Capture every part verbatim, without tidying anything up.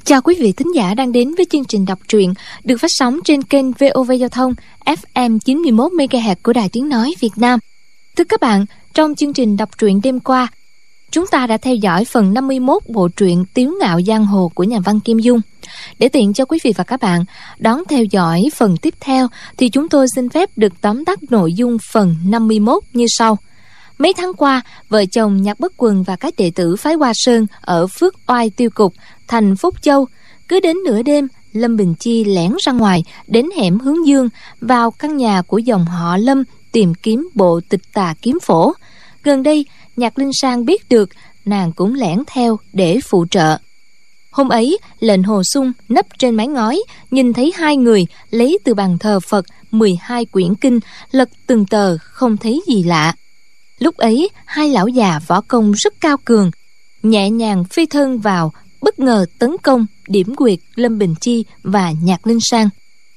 Chào quý vị thính giả đang đến với chương trình đọc truyện được phát sóng trên kênh vê o vê Giao thông ép em chín mươi mốt mê ga héc của Đài Tiếng Nói Việt Nam. Thưa các bạn, trong chương trình đọc truyện đêm qua, chúng ta đã theo dõi phần năm mươi mốt bộ truyện Tiếu Ngạo Giang Hồ của nhà văn Kim Dung. Để tiện cho quý vị và các bạn đón theo dõi phần tiếp theo thì chúng tôi xin phép được tóm tắt nội dung phần năm mươi mốt như sau. Mấy tháng qua, vợ chồng Nhạc Bất Quần và các đệ tử phái Hoa Sơn ở Phước Oai Tiêu Cục, thành Phúc Châu, cứ đến nửa đêm, Lâm Bình Chi lẻn ra ngoài đến hẻm Hướng Dương, vào căn nhà của dòng họ Lâm tìm kiếm bộ Tịch Tà Kiếm Phổ. Gần đây, Nhạc Linh Sang biết được, nàng cũng lẻn theo để phụ trợ. Hôm ấy, lệnh Hồ Sung nấp trên mái ngói, nhìn thấy hai người lấy từ bàn thờ Phật mười hai quyển kinh, lật từng tờ không thấy gì lạ. Lúc ấy, hai lão già võ công rất cao cường, nhẹ nhàng phi thân vào, bất ngờ tấn công điểm quyệt Lâm Bình Chi và Nhạc Linh Sang.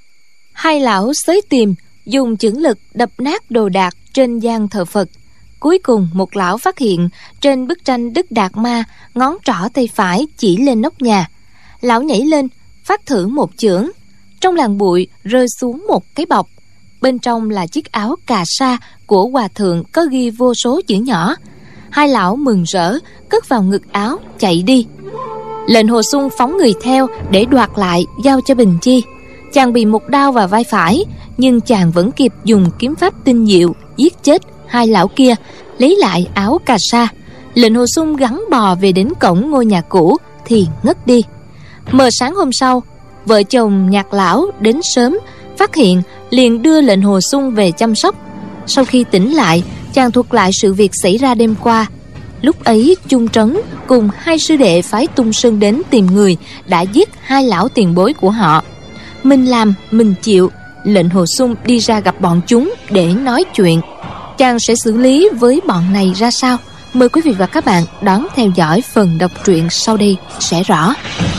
Hai lão xới tìm, dùng chưởng lực đập nát đồ đạc trên gian thờ Phật. Cuối cùng một lão phát hiện trên bức tranh Đức Đạt Ma, ngón trỏ tay phải chỉ lên nóc nhà. Lão nhảy lên, phát thử một chưởng. Trong làn bụi rơi xuống một cái bọc. Bên trong là chiếc áo cà sa của hòa thượng có ghi vô số chữ nhỏ. Hai lão mừng rỡ, cất vào ngực áo, chạy đi. Lệnh Hồ Sung phóng người theo để đoạt lại, giao cho Bình Chi. Chàng bị một đao vào vai phải, nhưng chàng vẫn kịp dùng kiếm pháp tinh diệu giết chết hai lão kia, lấy lại áo cà sa. Lệnh Hồ Sung gắng bò về đến cổng ngôi nhà cũ thì ngất đi. Mờ sáng hôm sau, vợ chồng Nhạc lão đến sớm, phát hiện liền đưa lệnh Hồ Sung về chăm sóc. Sau khi tỉnh lại, chàng thuật lại sự việc xảy ra đêm qua. Lúc ấy Chung Trấn cùng hai sư đệ phái Tung Sơn đến tìm người đã giết hai lão tiền bối của họ. Mình làm, mình chịu. Lệnh Hồ Sung đi ra gặp bọn chúng để nói chuyện. Chàng sẽ xử lý với bọn này ra sao? Mời quý vị và các bạn đón theo dõi phần đọc truyện sau đây sẽ rõ.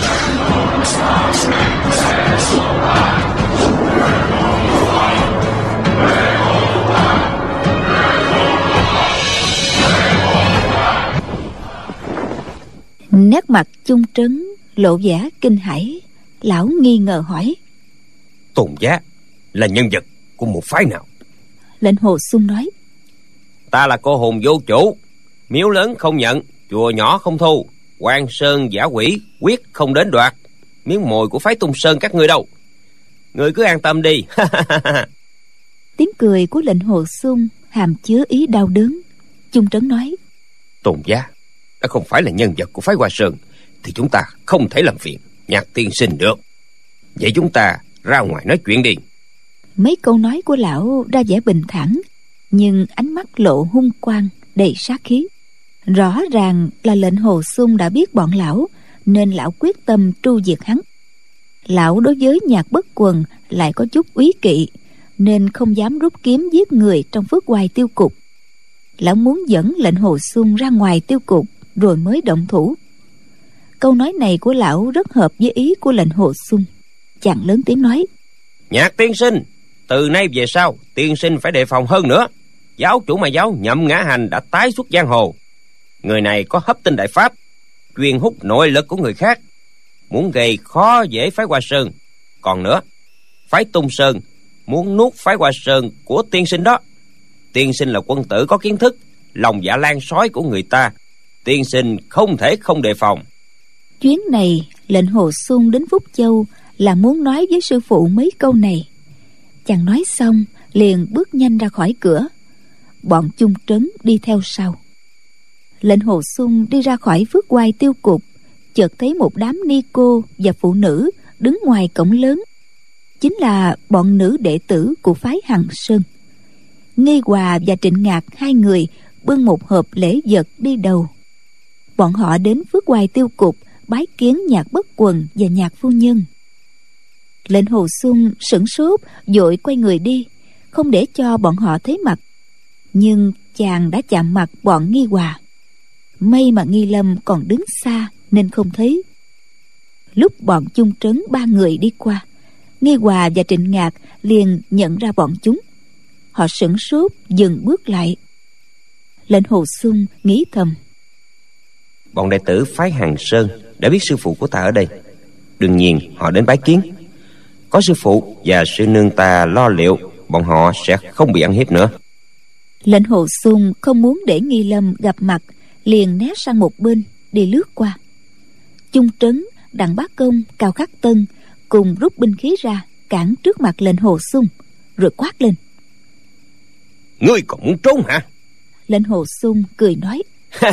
Nét mặt Chung Trấn lộ vẻ kinh hãi. Lão nghi ngờ hỏi: Tôn giá là nhân vật của một phái nào? Lệnh Hồ Sung nói: Ta là cô hồn vô chủ, miếu lớn không nhận, chùa nhỏ không thu, quan sơn giả quỷ quyết không đến đoạt. Miếng mồi của phái Tung Sơn các ngươi đâu? Ngươi cứ an tâm đi. Tiếng cười của lệnh Hồ Sung hàm chứa ý đau đớn. Chung Trấn nói: Tôn giá đã không phải là nhân vật của phái Hoa Sơn thì chúng ta không thể làm phiền Nhạc tiên sinh được. Vậy chúng ta ra ngoài nói chuyện đi. Mấy câu nói của lão ra vẻ bình thản, nhưng ánh mắt lộ hung quang đầy sát khí. Rõ ràng là lệnh Hồ Sung đã biết bọn lão, nên lão quyết tâm tru diệt hắn. Lão đối với Nhạc Bất Quần lại có chút úy kỵ, nên không dám rút kiếm giết người trong Phước Hoài Tiêu Cục. Lão muốn dẫn lệnh Hồ Sung ra ngoài tiêu cục rồi mới động thủ. Câu nói này của lão rất hợp với ý của lệnh Hồ Sung. Chàng lớn tiếng nói: Nhạc tiên sinh, từ nay về sau tiên sinh phải đề phòng hơn nữa. Giáo chủ mà giáo Nhậm Ngã Hành đã tái xuất giang hồ. Người này có hấp tinh đại pháp, chuyên hút nội lực của người khác, muốn gây khó dễ phái Hoa Sơn. Còn nữa, phái Tung Sơn muốn nuốt phái Hoa Sơn của tiên sinh đó. Tiên sinh là quân tử có kiến thức, lòng dạ lan sói của người ta, tiên sinh không thể không đề phòng. Chuyến này lệnh Hồ Sung đến Phúc Châu là muốn nói với sư phụ mấy câu này. Chàng nói xong liền bước nhanh ra khỏi cửa. Bọn Chung Trấn đi theo sau. Lệnh Hồ Sung đi ra khỏi Phước Hoài Tiêu Cục, chợt thấy một đám ni cô và phụ nữ đứng ngoài cổng lớn. Chính là bọn nữ đệ tử của phái Hằng Sơn. Nghi Hòa và Trịnh Ngạc hai người bưng một hộp lễ vật đi đầu. Bọn họ đến Phước Hoài Tiêu Cục bái kiến Nhạc Bất Quần và Nhạc phu nhân. Lệnh Hồ Sung sửng sốt, vội quay người đi, không để cho bọn họ thấy mặt. Nhưng chàng đã chạm mặt bọn Nghi Hòa. May mà Nghi Lâm còn đứng xa nên không thấy. Lúc bọn Chung Trấn ba người đi qua, Nghi Hòa và Trịnh Ngạc liền nhận ra bọn chúng. Họ sửng sốt dừng bước lại. Lệnh Hồ Sung nghĩ thầm: Bọn đệ tử phái Hằng Sơn đã biết sư phụ của ta ở đây, đương nhiên họ đến bái kiến. Có sư phụ và sư nương ta lo liệu, bọn họ sẽ không bị ăn hiếp nữa. Lệnh Hồ Xung không muốn để Nghi Lâm gặp mặt, liền né sang một bên đi lướt qua. Chung Trấn, Đặng Bá Công, Cao Khắc Tân cùng rút binh khí ra cản trước mặt lệnh Hồ Xung, rồi quát lên: Ngươi còn muốn trốn hả? Lệnh Hồ Xung cười nói: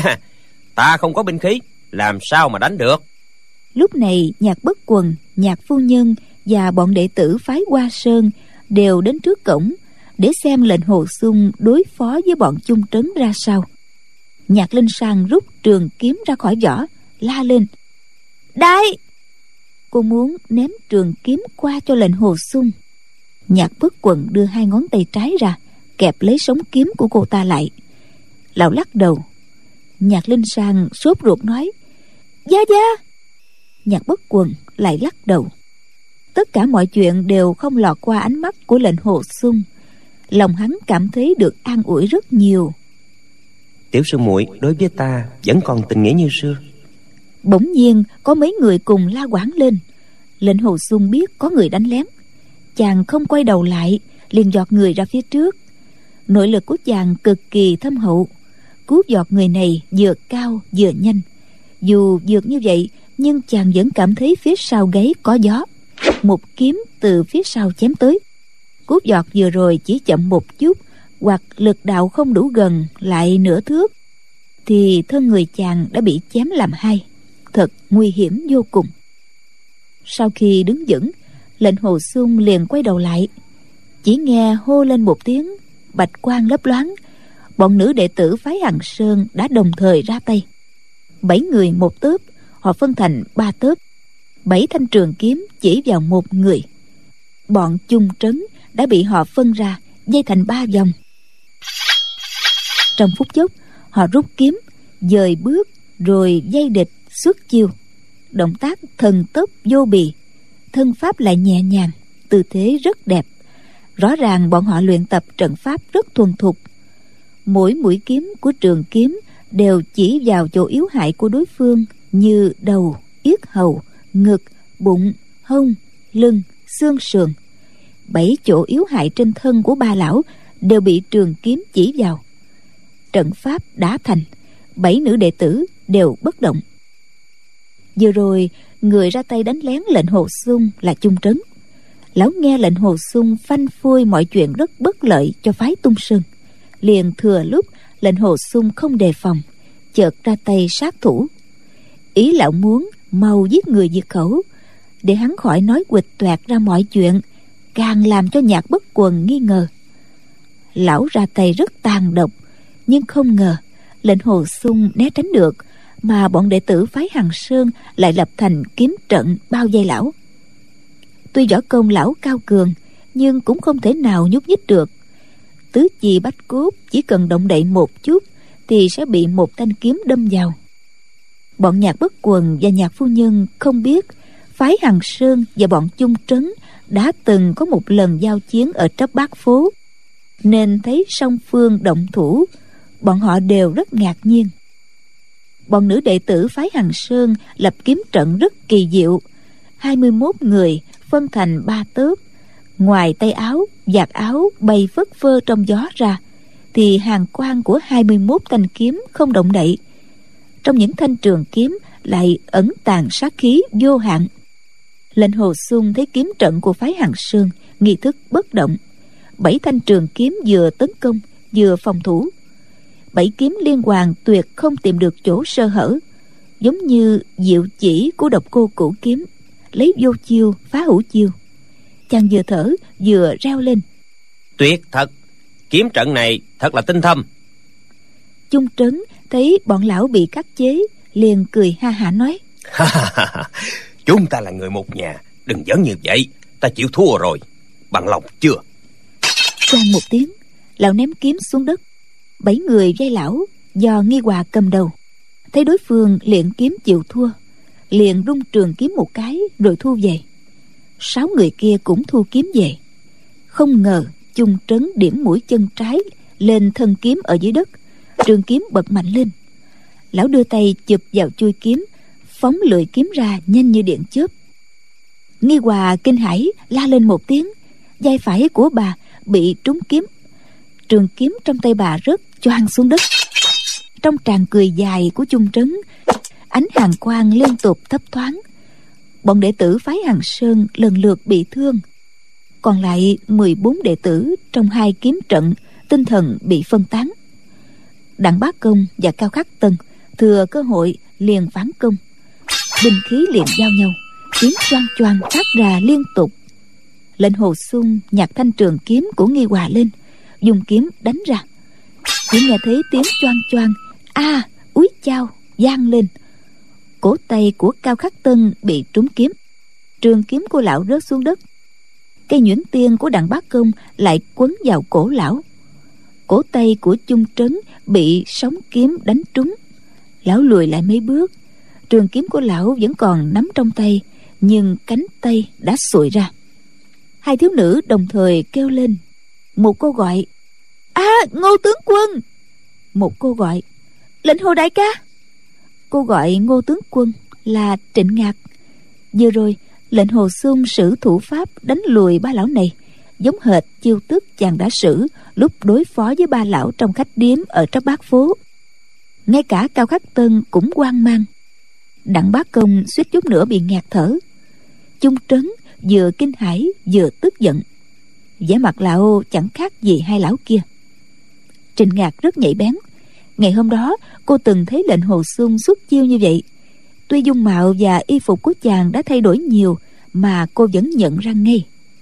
Ta không có binh khí, làm sao mà đánh được? Lúc này Nhạc Bất Quần, Nhạc Phu Nhân và bọn đệ tử phái Hoa Sơn đều đến trước cổng để xem lệnh Hồ Xung đối phó với bọn Chung Trấn ra sao. Nhạc Linh Sang rút trường kiếm ra khỏi vỏ, la lên: Đại! Cô muốn ném trường kiếm qua cho lệnh Hồ Xung. Nhạc Bất Quần đưa hai ngón tay trái ra, kẹp lấy sống kiếm của cô ta lại. Lão lắc đầu. Nhạc Linh Sang sốt ruột nói: Gia Gia! Nhạc Bất Quần lại lắc đầu. Tất cả mọi chuyện đều không lọt qua ánh mắt của lệnh Hồ Xung. Lòng hắn cảm thấy được an ủi rất nhiều. Tiểu sư muội đối với ta vẫn còn tình nghĩa như xưa. Bỗng nhiên có mấy người cùng la quảng lên. Lệnh Hồ Xung biết có người đánh lén, chàng không quay đầu lại, liền giọt người ra phía trước. Nội lực của chàng cực kỳ thâm hậu, cứu giọt người này vừa cao vừa nhanh. Dù vượt như vậy, nhưng chàng vẫn cảm thấy phía sau gáy có gió. Một kiếm từ phía sau chém tới. Cú giọt vừa rồi chỉ chậm một chút, hoặc lực đạo không đủ gần lại nửa thước, thì thân người chàng đã bị chém làm hai. Thật nguy hiểm vô cùng. Sau khi đứng vững, lệnh Hồ Xung liền quay đầu lại. Chỉ nghe hô lên một tiếng, bạch quang lấp loáng. Bọn nữ đệ tử phái Hằng Sơn đã đồng thời ra tay. Bảy người một tớp, họ phân thành ba tớp. Bảy thanh trường kiếm chỉ vào một người. Bọn Chung Trấn đã bị họ phân ra, dây thành ba vòng. Trong phút chốc, họ rút kiếm, dời bước, rồi dây địch xuất chiêu. Động tác thần tốc vô bì, thân pháp lại nhẹ nhàng, tư thế rất đẹp. Rõ ràng bọn họ luyện tập trận pháp rất thuần thục. Mỗi mũi kiếm của trường kiếm đều chỉ vào chỗ yếu hại của đối phương, như đầu, yết hầu, ngực, bụng, hông, lưng, xương sườn. Bảy chỗ yếu hại trên thân của ba lão đều bị trường kiếm chỉ vào. Trận pháp đã thành, bảy nữ đệ tử đều bất động. Vừa rồi, người ra tay đánh lén lệnh Hồ Xung là Chung Trấn. Lão nghe lệnh Hồ Xung phanh phui mọi chuyện rất bất lợi cho phái Tung Sơn, liền thừa lúc lệnh Hồ Xung không đề phòng, chợt ra tay sát thủ. Ý lão muốn mau giết người diệt khẩu, để hắn khỏi nói quịch toẹt ra mọi chuyện, càng làm cho Nhạc Bất Quần nghi ngờ. Lão ra tay rất tàn độc, nhưng không ngờ lệnh Hồ Xung né tránh được, mà bọn đệ tử phái Hằng Sơn lại lập thành kiếm trận bao vây lão. Tuy võ công lão cao cường, nhưng cũng không thể nào nhúc nhích được. Tứ chi bách cốt chỉ cần động đậy một chút thì sẽ bị một thanh kiếm đâm vào. Bọn Nhạc Bất Quần và Nhạc Phu Nhân không biết phái Hằng Sơn và bọn Chung Trấn đã từng có một lần giao chiến ở Trấp Bát Phố, nên thấy song phương động thủ, bọn họ đều rất ngạc nhiên. Bọn nữ đệ tử phái Hằng Sơn lập kiếm trận rất kỳ diệu. hai mươi mốt người phân thành ba tớp. Ngoài tay áo, vạt áo bay phất phơ trong gió ra, thì hàng quang của hai mươi mốt thanh kiếm không động đậy. Trong những thanh trường kiếm lại ẩn tàng sát khí vô hạn. Lệnh Hồ Xung thấy kiếm trận của phái Hằng Sơn nghi thức bất động. Bảy thanh trường kiếm vừa tấn công vừa phòng thủ. Bảy kiếm liên hoàn tuyệt không tìm được chỗ sơ hở, giống như diệu chỉ của Độc Cô Cửu kiếm, lấy vô chiêu phá hữu chiêu. Chàng vừa thở vừa reo lên: Tuyệt thật, kiếm trận này thật là tinh thâm. Chung Trấn thấy bọn lão bị khắc chế, liền cười ha hả nói: Chúng ta là người một nhà, đừng giỡn như vậy, ta chịu thua rồi, bằng lòng chưa? Choang một tiếng, lão ném kiếm xuống đất. Bảy người vây lão do Nghi Hòa cầm đầu, thấy đối phương luyện kiếm chịu thua, liền rung trường kiếm một cái rồi thu về. Sáu người kia cũng thu kiếm về. Không ngờ Chung Trấn điểm mũi chân trái lên thân kiếm ở dưới đất, trường kiếm bật mạnh lên. Lão đưa tay chụp vào chuôi kiếm, phóng lưỡi kiếm ra nhanh như điện chớp. Nghi Hòa kinh hãi la lên một tiếng, vai phải của bà bị trúng kiếm. Trường kiếm trong tay bà rớt choang xuống đất. Trong tràng cười dài của Chung Trấn, ánh hàn quang liên tục thấp thoáng. Bọn đệ tử phái Hằng Sơn lần lượt bị thương. Còn lại mười bốn đệ tử trong hai kiếm trận tinh thần bị phân tán. Đặng Bá Công và Cao Khắc Tân thừa cơ hội liền phản công. Binh khí liền giao nhau, kiếm choang choang phát ra liên tục. Lệnh Hồ Xung nhặt thanh trường kiếm của Nghi Hòa lên, dùng kiếm đánh ra. Chỉ nghe thấy tiếng choang choang, a à, úi chao vang lên. Cổ tay của Cao Khắc Tân bị trúng kiếm, trường kiếm của lão rớt xuống đất. Cây nhuyễn tiên của Đặng Bá Công lại quấn vào cổ lão. Cổ tay của Chung Trấn bị sóng kiếm đánh trúng. Lão lùi lại mấy bước, trường kiếm của lão vẫn còn nắm trong tay, nhưng cánh tay đã xuội ra. Hai thiếu nữ đồng thời kêu lên. Một cô gọi: a à, Ngô tướng quân. Một cô gọi: Lệnh Hồ đại ca. Cô gọi Ngô tướng quân là Trịnh Ngạc. Vừa rồi Lệnh Hồ Xung sử thủ pháp đánh lùi ba lão này, giống hệt chiêu thức chàng đã sử lúc đối phó với ba lão trong khách điếm ở Tráp Bát phố. Ngay cả Cao Khắc Tân cũng hoang mang. Đặng Bá Công suýt chút nữa bị ngạt thở. Chung Trấn vừa kinh hãi vừa tức giận, vẻ mặt lão chẳng khác gì hai lão kia. Trịnh Ngạc rất nhạy bén. Ngày hôm đó cô từng thấy Lệnh Hồ Xung xuất chiêu như vậy. Tuy dung mạo và y phục của chàng đã thay đổi nhiều, mà cô vẫn nhận ra ngay.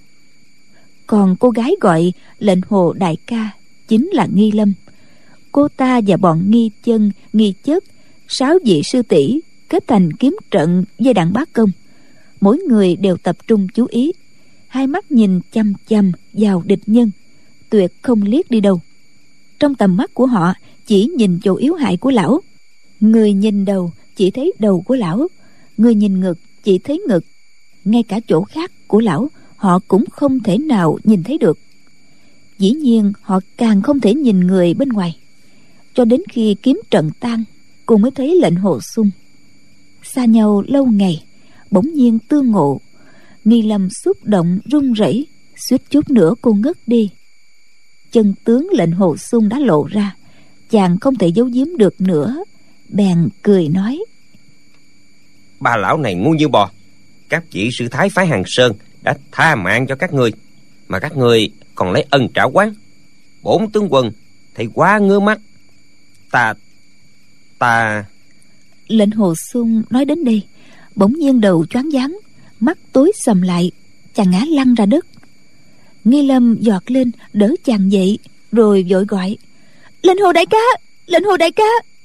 Còn cô gái gọi Lệnh Hồ đại ca chính là Nghi Lâm. Cô ta và bọn Nghi Chân, Nghi Chất, sáu vị sư tỷ kết thành kiếm trận với Đặng Bá Công. Mỗi người đều tập trung chú ý, hai mắt nhìn chăm chăm vào địch nhân, tuyệt không liếc đi đâu. Trong tầm mắt của họ chỉ nhìn chỗ yếu hại của lão. Người nhìn đầu chỉ thấy đầu của lão, người nhìn ngực chỉ thấy ngực. Ngay cả chỗ khác của lão họ cũng không thể nào nhìn thấy được. Dĩ nhiên họ càng không thể nhìn người bên ngoài. Cho đến khi kiếm trận tan, cô mới thấy Lệnh Hồ Xung. Xa nhau lâu ngày, bỗng nhiên tương ngộ. Nghi Lâm xúc động run rẩy, suýt chút nữa cô ngất đi. Chân tướng Lệnh Hồ Xung đã lộ ra, chàng không thể giấu giếm được nữa, bèn cười nói: Ba lão này ngu như bò. Các vị sư thái phái Hằng Sơn đã tha mạng cho các ngươi, mà các ngươi còn lấy ân trả oán. Bổn tướng quân thấy quá ngứa mắt. Ta Ta Lệnh Hồ Xung nói đến đây, bỗng nhiên đầu choáng váng, mắt tối sầm lại, chàng ngã lăn ra đất. Nghi Lâm giọt lên đỡ chàng dậy, rồi vội gọi: Lệnh Hồ đại ca, Lệnh Hồ đại ca.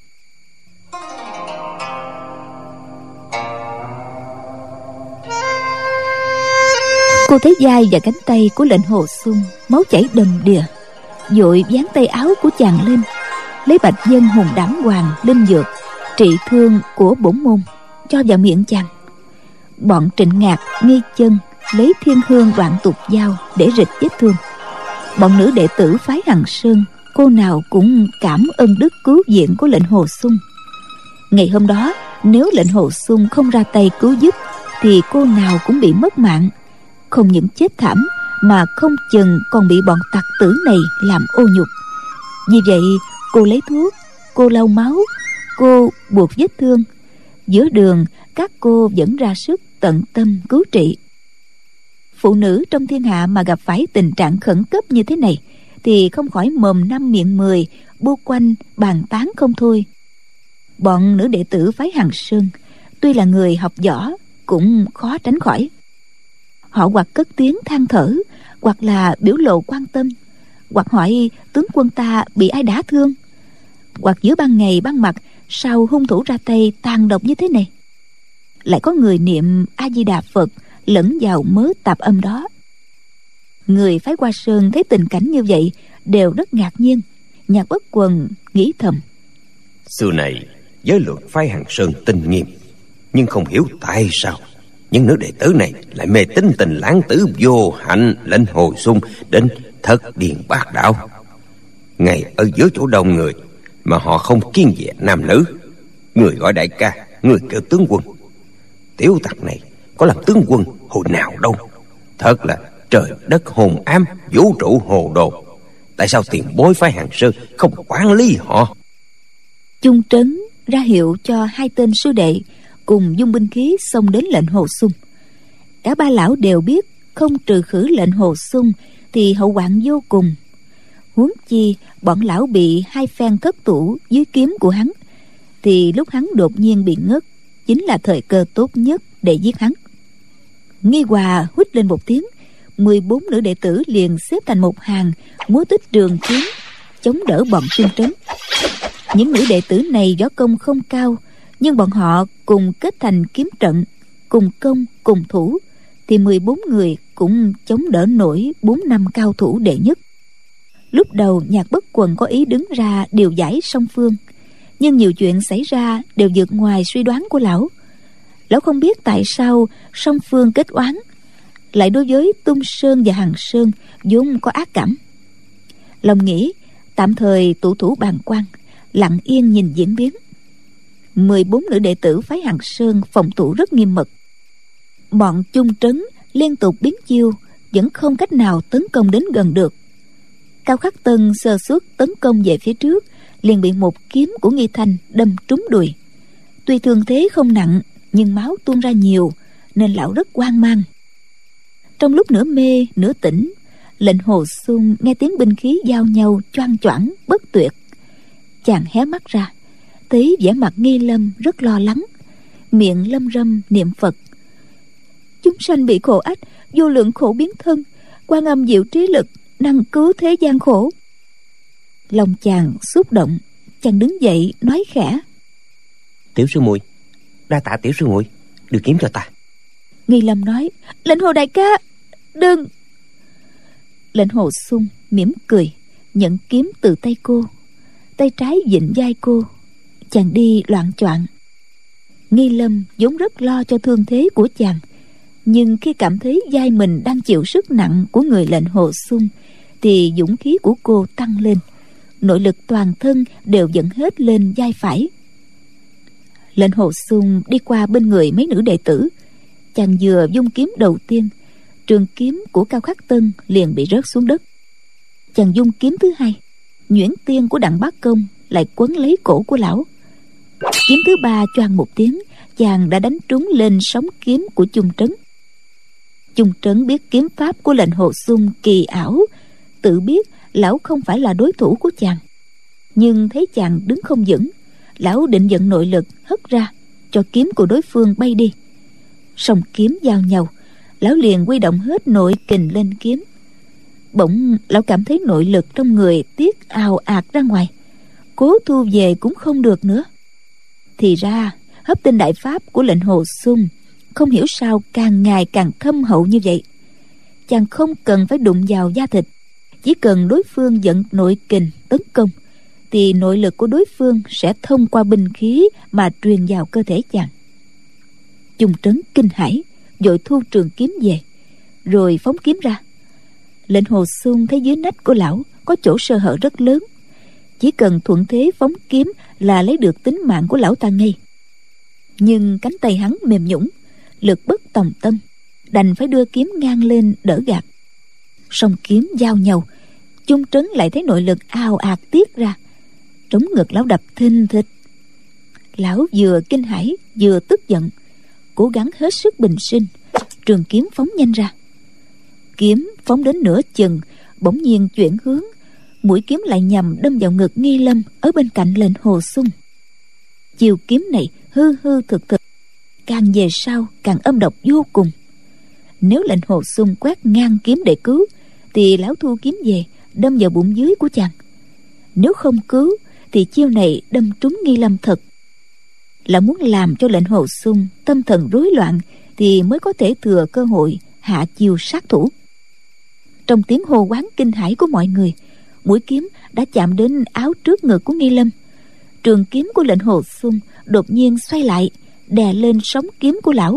Cô thấy vai và cánh tay của Lệnh Hồ Xung máu chảy đầm đìa, vội vén tay áo của chàng lên, lấy bạch dân hùng đảm hoàng linh dược trị thương của bổn môn cho vào miệng chàng. Bọn Trịnh Ngạc, Nghi Chân lấy thiên hương đoạn tục dao để rịch vết thương. Bọn nữ đệ tử phái Hằng Sơn cô nào cũng cảm ơn đức cứu viện của Lệnh Hồ Xung. Ngày hôm đó nếu Lệnh Hồ Xung không ra tay cứu giúp thì cô nào cũng bị mất mạng. Không những chết thảm mà không chừng còn bị bọn tặc tử này làm ô nhục. Vì vậy cô lấy thuốc, cô lau máu, cô buộc vết thương. Giữa đường các cô vẫn ra sức tận tâm cứu trị. Phụ nữ trong thiên hạ mà gặp phải tình trạng khẩn cấp như thế này thì không khỏi mồm năm miệng mười, bu quanh bàn tán không thôi. Bọn nữ đệ tử phái Hằng Sơn tuy là người học võ cũng khó tránh khỏi. Họ hoặc cất tiếng than thở, hoặc là biểu lộ quan tâm, hoặc hỏi tướng quân ta bị ai đả thương, hoặc giữa ban ngày ban mặt sao hung thủ ra tay tàn độc như thế này. Lại có người niệm A Di Đà Phật lẫn vào mớ tạp âm đó. Người phái Hoa Sơn thấy tình cảnh như vậy đều rất ngạc nhiên. Nhạc Bất Quần nghĩ thầm: xưa này giới luật phái Hằng Sơn tinh nghiêm, nhưng không hiểu tại sao những nữ đệ tử này lại mê tín tình lãng tử vô hạnh Lệnh Hồ Xung đến thất điền bát đạo. Ngay ở giữa chỗ đông người mà họ không kiêng dè nam nữ. Người gọi đại ca, người kêu tướng quân. Tiểu tặc này có làm tướng quân hồi nào đâu. Thật là trời đất hồn ám, vũ trụ hồ đồ. Tại sao tiền bối phái Hàng Sơn không quản lý họ? Chung Trấn ra hiệu cho hai tên sư đệ cùng dung binh khí xông đến lệnh Hồ Xung. Cả ba lão đều biết không trừ khử lệnh Hồ Xung thì hậu hoạn vô cùng. Huống chi bọn lão bị hai phen thất thủ dưới kiếm của hắn, thì lúc hắn đột nhiên bị ngất chính là thời cơ tốt nhất để giết hắn. Nghi Hòa huýt lên một tiếng, mười bốn nữ đệ tử liền xếp thành một hàng, múa tích trường kiếm chống đỡ bọn Chung Trấn. Những nữ đệ tử này võ công không cao, nhưng bọn họ cùng kết thành kiếm trận, cùng công cùng thủ, thì mười bốn người cũng chống đỡ nổi bốn năm cao thủ đệ nhất. Lúc đầu Nhạc Bất Quần có ý đứng ra điều giải song phương, nhưng nhiều chuyện xảy ra đều vượt ngoài suy đoán của lão. Lão không biết tại sao song phương kết oán, lại đối với Tung Sơn và Hằng Sơn vốn có ác cảm. Lòng nghĩ tạm thời tụ thủ bàn quan, lặng yên nhìn diễn biến. mười bốn nữ đệ tử phái Hằng Sơn phòng thủ rất nghiêm mật. Bọn Chung Trấn liên tục biến chiêu, vẫn không cách nào tấn công đến gần được. Cao Khắc Tân sơ suất tấn công về phía trước, liền bị một kiếm của Nghi Thanh đâm trúng đùi. Tuy thương thế không nặng, nhưng máu tuôn ra nhiều, nên lão rất hoang mang. Trong lúc nửa mê nửa tỉnh, lệnh Hồ Xung nghe tiếng binh khí giao nhau choang choảng bất tuyệt. Chàng hé mắt ra, thấy vẻ mặt Nghi Lâm rất lo lắng, miệng lâm râm niệm Phật. Chúng sanh bị khổ ách, vô lượng khổ biến thân, Quan Âm diệu trí lực, năng cứu thế gian khổ. Lòng chàng xúc động, chàng đứng dậy nói khẽ: Tiểu sư muội, đa tạ tiểu sư muội, đưa kiếm cho ta. Nghi Lâm nói: Lệnh Hồ đại ca, đừng. Lệnh Hồ Xung mỉm cười, nhận kiếm từ tay cô, tay trái vịn vai cô. Chàng đi loạng choạng. Nghi Lâm vốn rất lo cho thương thế của chàng, nhưng khi cảm thấy vai mình đang chịu sức nặng của người lệnh Hồ Xung, thì dũng khí của cô tăng lên, nội lực toàn thân đều dẫn hết lên vai phải. Lệnh Hồ Xung đi qua bên người mấy nữ đệ tử, chàng vừa vung kiếm đầu tiên, trường kiếm của Cao Khắc Tân liền bị rớt xuống đất. Chàng vung kiếm thứ hai, nhuyễn tiên của Đặng Bá Công lại quấn lấy cổ của lão. Kiếm thứ ba choang một tiếng, chàng đã đánh trúng lên sóng kiếm của Chung Trấn. Chung Trấn biết kiếm pháp của lệnh Hồ Xung kỳ ảo, tự biết lão không phải là đối thủ của chàng, nhưng thấy chàng đứng không vững, lão định vận nội lực hất ra cho kiếm của đối phương bay đi. Song kiếm giao nhau, lão liền huy động hết nội kình lên kiếm. Bỗng lão cảm thấy nội lực trong người tiết ào ạt ra ngoài, cố thu về cũng không được nữa. Thì ra hấp tinh đại pháp của lệnh Hồ Xung không hiểu sao càng ngày càng thâm hậu như vậy. Chàng không cần phải đụng vào da thịt, chỉ cần đối phương vận nội kình tấn công, thì nội lực của đối phương sẽ thông qua binh khí mà truyền vào cơ thể chàng. Chung Trấn kinh hãi, vội thu trường kiếm về, rồi phóng kiếm ra. Lệnh Hồ Xung thấy dưới nách của lão có chỗ sơ hở rất lớn, chỉ cần thuận thế phóng kiếm là lấy được tính mạng của lão ta ngay. Nhưng cánh tay hắn mềm nhũn, lực bất tòng tâm, đành phải đưa kiếm ngang lên đỡ gạt. Song kiếm giao nhau, Chung Trấn lại thấy nội lực ào ạt tiết ra, trống ngực lão đập thình thịch. Lão vừa kinh hãi vừa tức giận, cố gắng hết sức bình sinh, trường kiếm phóng nhanh ra. Kiếm phóng đến nửa chừng, bỗng nhiên chuyển hướng, mũi kiếm lại nhằm đâm vào ngực Nghi Lâm ở bên cạnh lệnh Hồ Xung. Chiều kiếm này hư hư thực thực, càng về sau càng âm độc vô cùng. Nếu lệnh Hồ Xung quét ngang kiếm để cứu, thì lão thu kiếm về đâm vào bụng dưới của chàng. Nếu không cứu thì chiêu này đâm trúng Nghi Lâm thật. Lão muốn làm cho lệnh Hồ Xung tâm thần rối loạn, thì mới có thể thừa cơ hội hạ chiêu sát thủ. Trong tiếng hô hoán kinh hãi của mọi người, mũi kiếm đã chạm đến áo trước ngực của Nghi Lâm. Trường kiếm của lệnh Hồ Xung đột nhiên xoay lại, đè lên sóng kiếm của lão.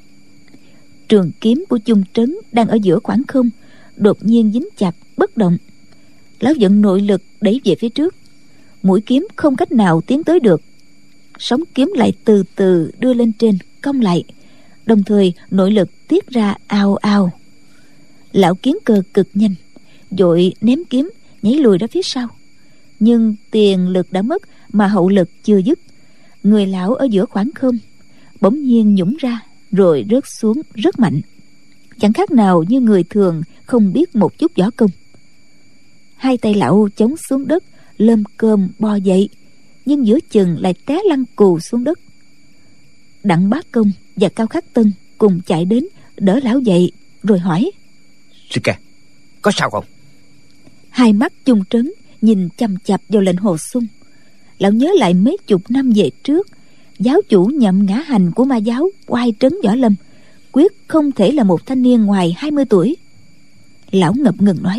Trường kiếm của Chung Trấn đang ở giữa khoảng không, đột nhiên dính chặt bất động. Lão vận nội lực đẩy về phía trước, mũi kiếm không cách nào tiến tới được. Sóng kiếm lại từ từ đưa lên trên, cong lại, đồng thời nội lực tiết ra ào ào. Lão Kiến Cơ cực nhanh, vội ném kiếm nhảy lùi ra phía sau. Nhưng tiền lực đã mất mà hậu lực chưa dứt. Người lão ở giữa khoảng không bỗng nhiên nhũng ra rồi rớt xuống rất mạnh, chẳng khác nào như người thường không biết một chút võ công. Hai tay lão chống xuống đất, lơm cơm bò dậy, nhưng giữa chừng lại té lăn cù xuống đất. Đặng Bá Công và Cao Khắc Tân cùng chạy đến đỡ lão dậy, rồi hỏi: Sư ca, có sao không? Hai mắt Chung Trấn nhìn chằm chặp vào lệnh Hồ Xung. Lão nhớ lại mấy chục năm về trước, giáo chủ Nhậm Ngã Hành của Ma giáo oai trấn võ lâm, quyết không thể là một thanh niên ngoài hai mươi tuổi. Lão ngập ngừng nói: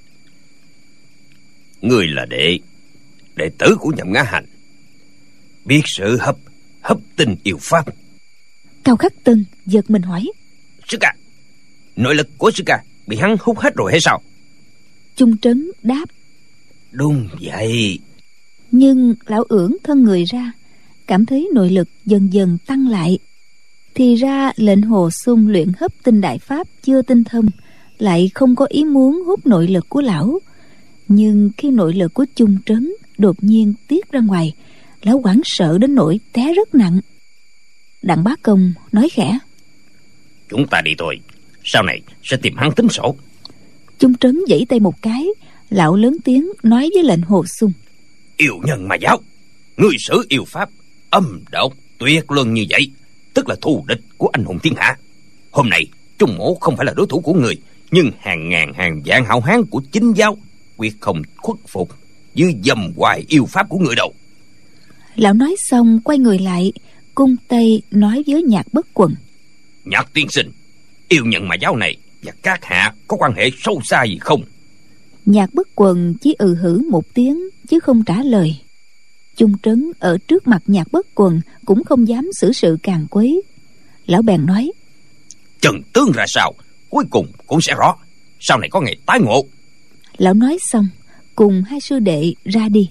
Người là đệ đệ tử của Nhậm Ngã Hành, biết sự hấp hấp tinh yêu pháp. Cao Khắc Tân giật mình hỏi: Sư ca, nội lực của sư ca bị hắn hút hết rồi hay sao? Chung Trấn đáp: Đúng vậy. Nhưng lão ưỡn thân người ra, cảm thấy nội lực dần dần tăng lại. Thì ra lệnh Hồ Xung luyện hấp tinh đại pháp chưa tinh thông, lại không có ý muốn hút nội lực của lão. Nhưng khi nội lực của Chung Trấn đột nhiên tiết ra ngoài, lão hoảng sợ đến nỗi té rất nặng. Đặng Bá Công nói khẽ: Chúng ta đi thôi, sau này sẽ tìm hắn tính sổ. Chung Trấn giãy tay một cái. Lão lớn tiếng nói với lệnh Hồ Xung: Yêu nhân Ma giáo, ngươi sử yêu pháp âm độc tuyệt luân như vậy, tức là thù địch của anh hùng thiên hạ. Hôm nay Trung mỗ không phải là đối thủ của người, nhưng hàng ngàn hàng vạn hảo hán của chính giáo quyết không khuất phục dưới dầm hoài yêu pháp của người đâu. Lão nói xong quay người lại, cung tay nói với Nhạc Bất Quần: Nhạc tiên sinh, yêu nhân Ma giáo này và các hạ có quan hệ sâu xa gì không? Nhạc Bất Quần chỉ ừ hử một tiếng chứ không trả lời. Chung Trấn ở trước mặt Nhạc Bất Quần cũng không dám xử sự càn quấy. Lão bèn nói: Trần tướng ra sao cuối cùng cũng sẽ rõ, sau này có ngày tái ngộ. Lão nói xong cùng hai sư đệ ra đi.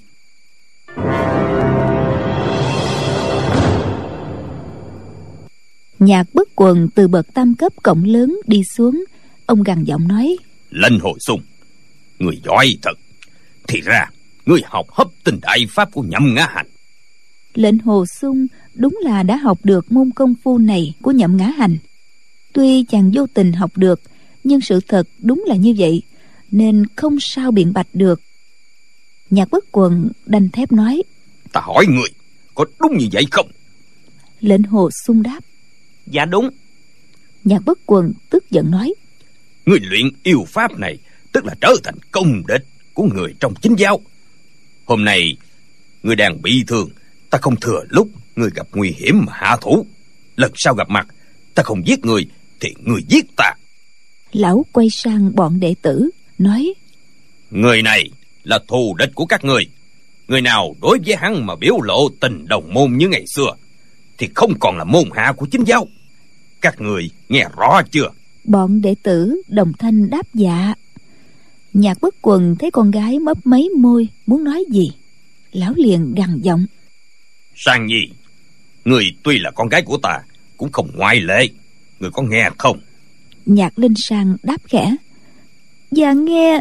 Nhạc Bất Quần từ bậc tam cấp cộng lớn đi xuống. Ông gằn giọng nói: Lệnh Hồ Xung, người giỏi thật. Thì ra người học hấp tinh đại pháp của Nhậm Ngã Hành. Lệnh Hồ Xung đúng là đã học được môn công phu này của Nhậm Ngã Hành. Tuy chàng vô tình học được, nhưng sự thật đúng là như vậy, nên không sao biện bạch được. Nhạc Bất Quần đanh thép nói: Ta hỏi người, có đúng như vậy không? Lệnh Hồ Xung đáp: Dạ đúng. Nhạc Bất Quần tức giận nói: Người luyện yêu pháp này tức là trở thành công địch của người trong chính giáo. Hôm nay người đang bị thương, ta không thừa lúc người gặp nguy hiểm mà hạ thủ. Lần sau gặp mặt, ta không giết người thì người giết ta. Lão quay sang bọn đệ tử nói: Người này là thù địch của các người. Người nào đối với hắn mà biểu lộ tình đồng môn như ngày xưa thì không còn là môn hạ của chính giáo. Các người nghe rõ chưa? Bọn đệ tử đồng thanh đáp dạ. Nhạc Bất Quần thấy con gái mấp máy môi muốn nói gì, lão liền gằn giọng: Sang Nhi, người tuy là con gái của ta cũng không ngoại lệ, người có nghe không? Nhạc Linh Sang đáp khẽ: Dạ nghe.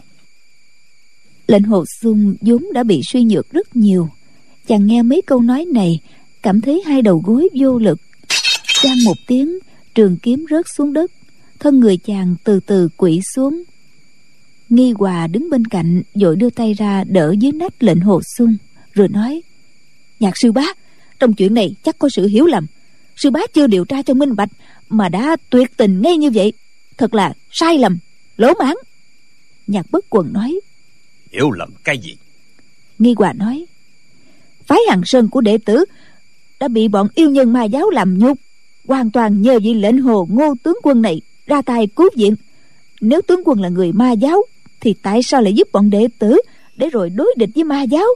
Lệnh Hồ Xung vốn đã bị suy nhược rất nhiều, chàng nghe mấy câu nói này cảm thấy hai đầu gối vô lực. Chang một tiếng, trường kiếm rớt xuống đất, thân người chàng từ từ quỵ xuống. Nghi Hòa đứng bên cạnh vội đưa tay ra đỡ dưới nách lệnh Hồ Xung, rồi nói: Nhạc sư bá, trong chuyện này chắc có sự hiểu lầm. Sư bá chưa điều tra cho minh bạch mà đã tuyệt tình ngay như vậy, thật là sai lầm, lỗ mãng. Nhạc Bất Quần nói: Hiểu lầm cái gì? Nghi Hòa nói: Phái Hằng Sơn của đệ tử đã bị bọn yêu nhân Ma giáo làm nhục, hoàn toàn nhờ vị lệnh Hồ Ngô tướng quân này ra tay cứu viện. Nếu tướng quân là người Ma giáo thì tại sao lại giúp bọn đệ tử để rồi đối địch với Ma giáo?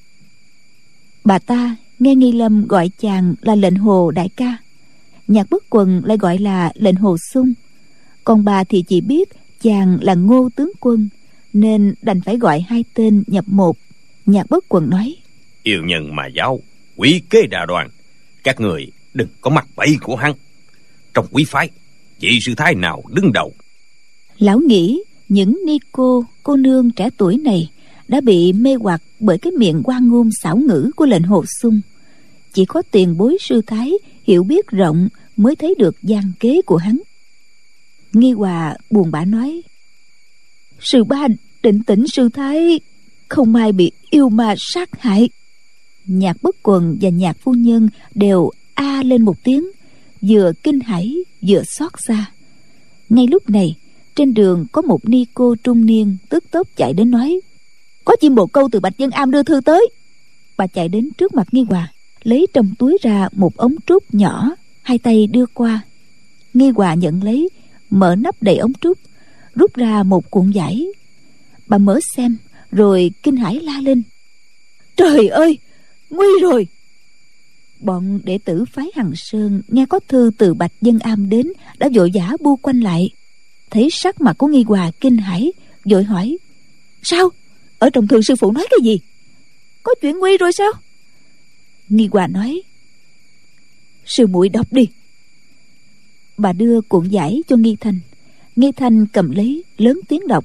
Bà ta nghe Nghi Lâm gọi chàng là lệnh Hồ đại ca, Nhạc Bất Quần lại gọi là lệnh Hồ Xung, còn bà thì chỉ biết chàng là Ngô tướng quân, nên đành phải gọi hai tên nhập một. Nhạc Bất Quần nói: Yêu nhân Ma giáo quỷ kế đa đoan, các người đừng có mắc bẫy của hắn. trong quý phái, vị sư thái nào đứng đầu? Lão nghĩ những ni cô, cô nương trẻ tuổi này đã bị mê hoặc bởi cái miệng quan ngôn xảo ngữ của lệnh Hồ Xung. Chỉ có tiền bối sư thái hiểu biết rộng mới thấy được gian kế của hắn. Nghi Hòa buồn bã nói: sư ba định tĩnh sư thái không may bị yêu ma sát hại. Nhạc Bất Quần và Nhạc phu nhân đều a lên một tiếng, vừa kinh hãi vừa xót xa. Ngay lúc này trên đường có một ni cô trung niên tức tốc chạy đến nói: có chim bồ câu từ Bạch Vân Am đưa thư tới. Bà chạy đến trước mặt Nghi Hòa, lấy trong túi ra một ống trúc nhỏ, hai tay đưa qua. Nghi Hòa nhận lấy, mở nắp đầy ống trúc, rút ra một cuộn vải. Bà mở xem rồi kinh hãi la lên: trời ơi, nguy rồi! Bọn đệ tử phái Hằng Sơn nghe có thư từ Bạch Vân Am đến đã vội vã bu quanh lại. Thấy sắc mặt của Nghi Hòa kinh hãi, vội hỏi: sao? Ở trong thư sư phụ nói cái gì? Có chuyện nguy rồi sao? Nghi Hòa nói: sư muội đọc đi. Bà đưa cuộn vải cho Nghi Thanh. Nghi Thanh cầm lấy, lớn tiếng đọc: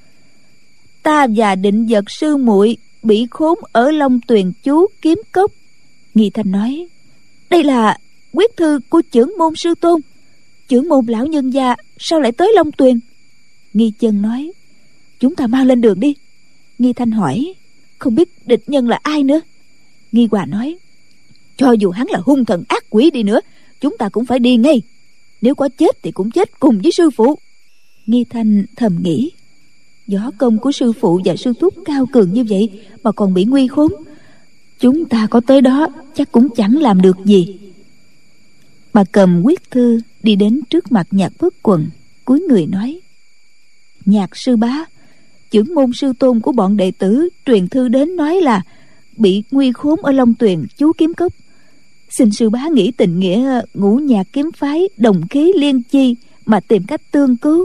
ta và Định Vật sư muội bị khốn ở Long Tuyền chú kiếm cốc. Nghi Thanh nói: đây là quyết thư của chưởng môn sư tôn. Chưởng môn lão nhân gia sao lại tới Long Tuyền? Nghi Chân nói: chúng ta mau lên đường đi. Nghi Thanh hỏi: không biết địch nhân là ai nữa? Nghi Hòa nói: cho dù hắn là hung thần ác quỷ đi nữa, chúng ta cũng phải đi ngay. Nếu có chết thì cũng chết cùng với sư phụ. Nghi Thanh thầm nghĩ: võ công của sư phụ và sư thúc cao cường như vậy mà còn bị nguy khốn, chúng ta có tới đó chắc cũng chẳng làm được gì. Bà cầm quyết thư đi đến trước mặt Nhạc Bất Quần, cúi người nói: Nhạc sư bá, chưởng môn sư tôn của bọn đệ tử truyền thư đến nói là bị nguy khốn ở Long Tuyền chú kiếm cốc. Xin sư bá nghĩ tình nghĩa ngũ nhạc kiếm phái đồng khí liên chi mà tìm cách tương cứu.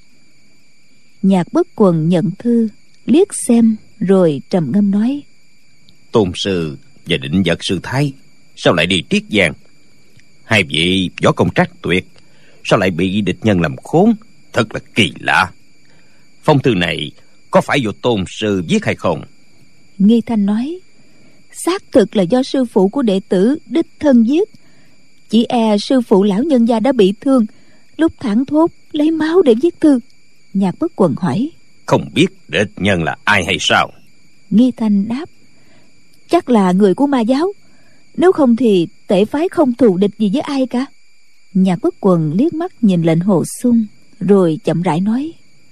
Nhạc Bất Quần nhận thư, liếc xem rồi trầm ngâm nói: Tôn sư và Định Vật sư thái sao lại đi Triết Giang? Hai vị võ công trác tuyệt, sao lại bị địch nhân làm khốn? Thật là kỳ lạ. Phong thư này có phải do tôn sư viết hay không? Nghi Thanh nói: xác thực là do sư phụ của đệ tử đích thân viết. Chỉ e sư phụ lão nhân gia đã bị thương, lúc thảng thốt lấy máu để viết thư. Nhạc Bất Quần hỏi: không biết địch nhân là ai hay sao? Nghi Thanh đáp: chắc là người của ma giáo, nếu không thì tể phái không thù địch gì với ai cả. Nhạc Bất Quần liếc mắt nhìn lệnh Hồ Xung rồi chậm rãi nói: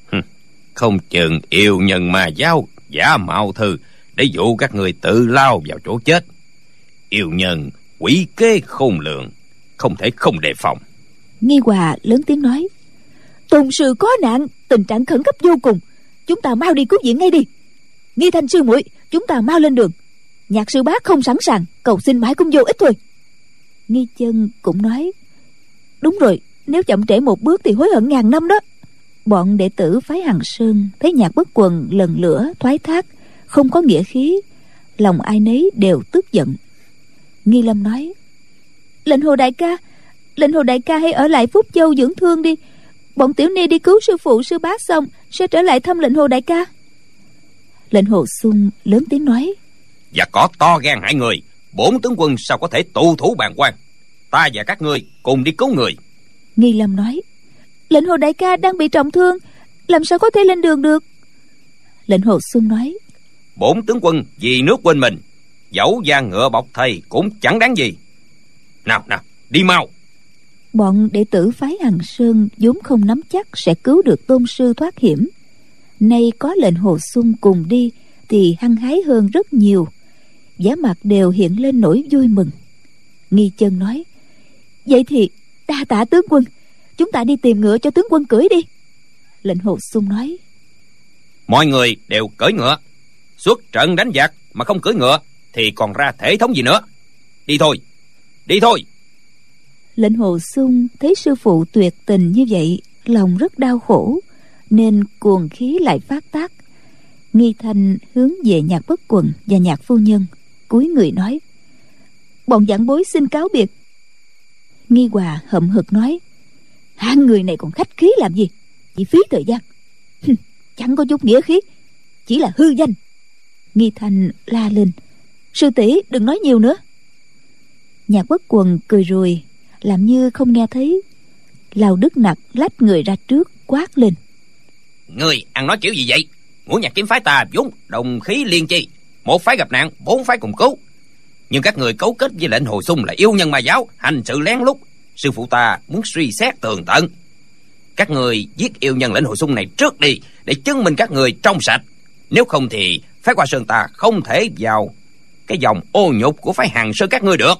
không chừng yêu nhân ma giáo giả mạo thư để dụ các người tự lao vào chỗ chết. Yêu nhân quỷ kế khôn lường, không thể không đề phòng. Nghi Hòa lớn tiếng nói: tôn sư có nạn, tình trạng khẩn cấp vô cùng, chúng ta mau đi cứu viện ngay đi. Nghi Thanh sư muội, chúng ta mau lên đường. Nhạc sư bá không sẵn sàng, cầu xin mãi cũng vô ích thôi. Nghi Chân cũng nói: đúng rồi, nếu chậm trễ một bước thì hối hận ngàn năm đó. Bọn đệ tử phái Hằng Sơn thấy Nhạc Bất Quần lần lửa thoái thác, không có nghĩa khí, lòng ai nấy đều tức giận. Nghi Lâm nói: lệnh Hồ đại ca, lệnh Hồ đại ca hãy ở lại Phúc Châu dưỡng thương đi. Bọn tiểu ni đi cứu sư phụ sư bá xong sẽ trở lại thăm lệnh Hồ đại ca. Lệnh Hồ Xung lớn tiếng nói: và có to gan hại người, bổn tướng quân sao có thể tụ thủ bàng quan? Ta và các ngươi cùng đi cứu người. Nghi Lâm nói: lệnh Hồ đại ca đang bị trọng thương, làm sao có thể lên đường được? Lệnh Hồ Xung nói: bổn tướng quân vì nước quên mình, dẫu da ngựa bọc thây cũng chẳng đáng gì. Nào nào, đi mau. Bọn đệ tử phái Hằng Sơn vốn không nắm chắc sẽ cứu được tôn sư thoát hiểm, nay có lệnh Hồ Xung cùng đi thì hăng hái hơn rất nhiều, vẻ mặt đều hiện lên nỗi vui mừng. Nghi Chân nói: vậy thì đa tạ tướng quân, chúng ta đi tìm ngựa cho tướng quân cưỡi đi. Lệnh Hồ Xung nói: mọi người đều cưỡi ngựa. Xuất trận đánh giặc mà không cưỡi ngựa thì còn ra thể thống gì nữa. Đi thôi, đi thôi. Lệnh Hồ Xung thấy sư phụ tuyệt tình như vậy, lòng rất đau khổ, nên cuồng khí lại phát tác. Nghi Thanh hướng về Nhạc Bất Quần và Nhạc phu nhân, cúi người nói: bọn vãn bối xin cáo biệt. Nghi Hòa hậm hực nói: Hạng người này còn khách khí làm gì, chỉ phí thời gian. Chẳng có chút nghĩa khí, chỉ là hư danh. Nghi Thanh la lên: Sư tỷ đừng nói nhiều nữa. Nhạc Bất Quần cười rồi, làm như không nghe thấy. Lào Đức Nặc lách người ra trước, quát lên: Người ăn nói kiểu gì vậy? Ngũ Nhạc kiếm phái ta vốn đồng khí liên chi, một phái gặp nạn bốn phái cùng cứu, nhưng các người cấu kết với lệnh Hồ Xung là yêu nhân ma giáo, hành sự lén lút. Sư phụ ta muốn suy xét tường tận. Các người giết yêu nhân lệnh Hồ Xung này trước đi, để chứng minh các người trong sạch. Nếu không thì phái Hoa Sơn ta không thể vào cái dòng ô nhục của phái Hàn Sơn các ngươi được.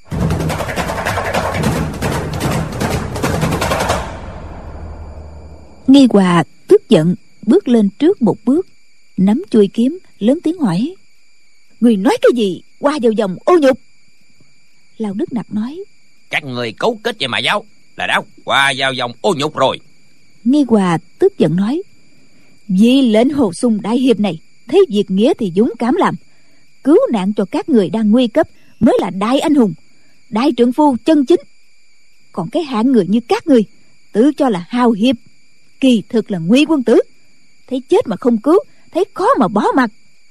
Nghi Hòa tức giận bước lên trước một bước, nắm chuôi kiếm lớn tiếng hỏi: Người nói cái gì qua vào dòng ô nhục? Lào Đức Nặc nói: Các người cấu kết với ma giáo là đã qua vào dòng ô nhục rồi. Nghi Hòa tức giận nói: Vì lệnh Hồ Xung đại hiệp này thấy việc nghĩa thì dũng cảm làm, cứu nạn cho các người đang nguy cấp mới là đại anh hùng, đại trượng phu chân chính. Còn cái hạng người như các người tự cho là hào hiệp, kỳ thực là ngụy quân tử, thấy chết mà không cứu, thấy khó mà bỏ mặt.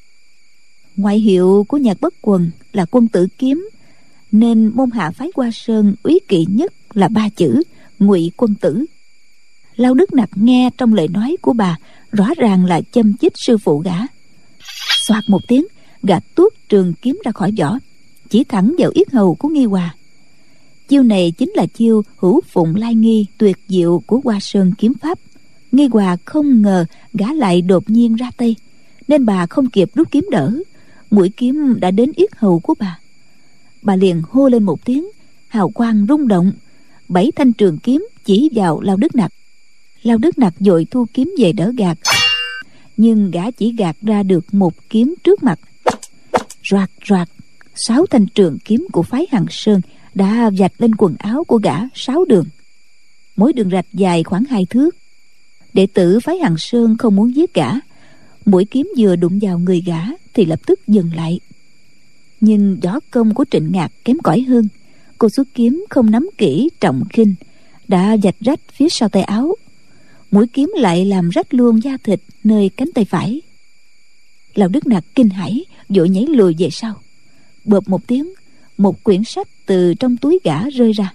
Ngoại hiệu của Nhạc Bất Quần là Quân Tử Kiếm, nên môn hạ phái Hoa Sơn úy kỵ nhất là ba chữ Ngụy Quân Tử. Lao Đức Nặc nghe trong lời nói của bà rõ ràng là châm chích sư phụ gã. Xoạt một tiếng, gã tuốt trường kiếm ra khỏi vỏ, chỉ thẳng vào yết hầu của Nghi Hòa. Chiêu này chính là chiêu hữu phụng lai nghi tuyệt diệu của Hoa Sơn kiếm pháp. Nghi Hòa không ngờ gã lại đột nhiên ra tay, nên bà không kịp rút kiếm đỡ, mũi kiếm đã đến yết hầu của bà. Bà liền hô lên một tiếng, hào quang rung động, bảy thanh trường kiếm chỉ vào Lao Đức Nặc. Lao Đức Nặc vội thu kiếm về đỡ gạt, nhưng gã chỉ gạt ra được một kiếm trước mặt. Roạt roạt, sáu thanh trường kiếm của phái Hằng Sơn đã vạch lên quần áo của gã sáu đường, mỗi đường rạch dài khoảng hai thước. Đệ tử phái Hằng Sơn không muốn giết gã, mũi kiếm vừa đụng vào người gã thì lập tức dừng lại. Nhưng võ công của Trịnh Ngạc kém cỏi hơn, cô xuất kiếm không nắm kỹ trọng khinh, đã vạch rách phía sau tay áo. Mũi kiếm lại làm rách luôn da thịt nơi cánh tay phải. Lão Đức Nặc kinh hãi, vội nhảy lùi về sau. Bộp một tiếng, một quyển sách từ trong túi gã rơi ra.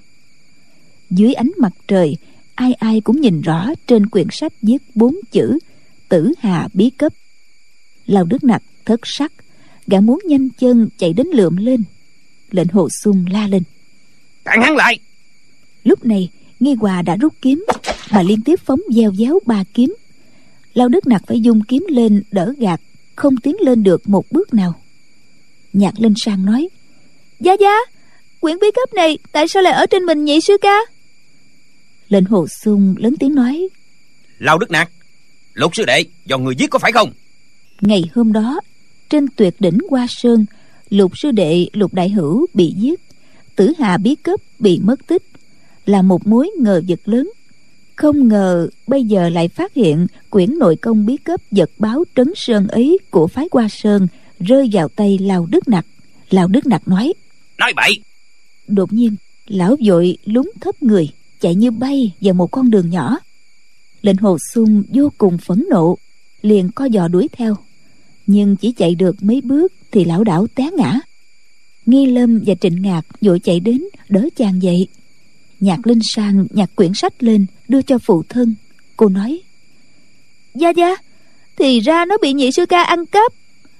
Dưới ánh mặt trời, ai ai cũng nhìn rõ trên quyển sách viết bốn chữ Tử Hà Bí Cấp. Lão Đức Nặc thất sắc, gã muốn nhanh chân chạy đến lượm lên. Lệnh Hồ Xung la lên: Cản hắn lại! Lúc này Nghi Hòa đã rút kiếm, bà liên tiếp phóng gieo déo ba kiếm. Lao Đức Nặc phải dùng kiếm lên đỡ gạt, không tiến lên được một bước nào. Nhạc Linh Sang nói: Gia Gia, quyển bí cấp này tại sao lại ở trên mình nhị sư ca? Lệnh Hồ Xung lớn tiếng nói: Lao Đức Nặc, Lục sư đệ do người giết có phải không? Ngày hôm đó, trên tuyệt đỉnh Hoa Sơn, Lục sư đệ Lục Đại Hữu bị giết, Tử Hà Bí Cấp bị mất tích, là một mối ngờ vực lớn. Không ngờ bây giờ lại phát hiện quyển nội công bí cấp vật báo trấn sơn ấy của phái Hoa Sơn rơi vào tay Lao Đức Nặc. Lao Đức Nặc nói: Nói bậy! Đột nhiên lão vội lún thấp người, chạy như bay vào một con đường nhỏ. Lệnh Hồ Xung vô cùng phẫn nộ, liền co giò đuổi theo, nhưng chỉ chạy được mấy bước thì lão đảo té ngã. Nghi Lâm và Trịnh Ngạc vội chạy đến đỡ chàng dậy. Nhạc Linh Sang nhặt quyển sách lên đưa cho phụ thân. Cô nói: Gia Gia, thì ra nó bị nhị sư ca ăn cắp.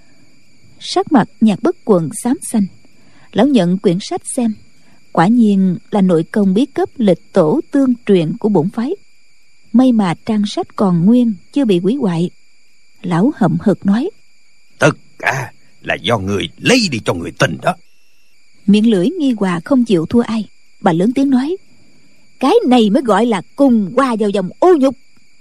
Sắc mặt Nhạc Bất Quần xám xanh. Lão nhận quyển sách xem, quả nhiên là nội công bí cấp lịch tổ tương truyền của bổn phái. May mà trang sách còn nguyên, chưa bị hủy hoại. Lão hậm hực nói: Tất cả là do người lấy đi cho người tình đó. Miệng lưỡi Nghi Hòa không chịu thua ai, bà lớn tiếng nói: Cái này mới gọi là cùng qua vào dòng ô nhục.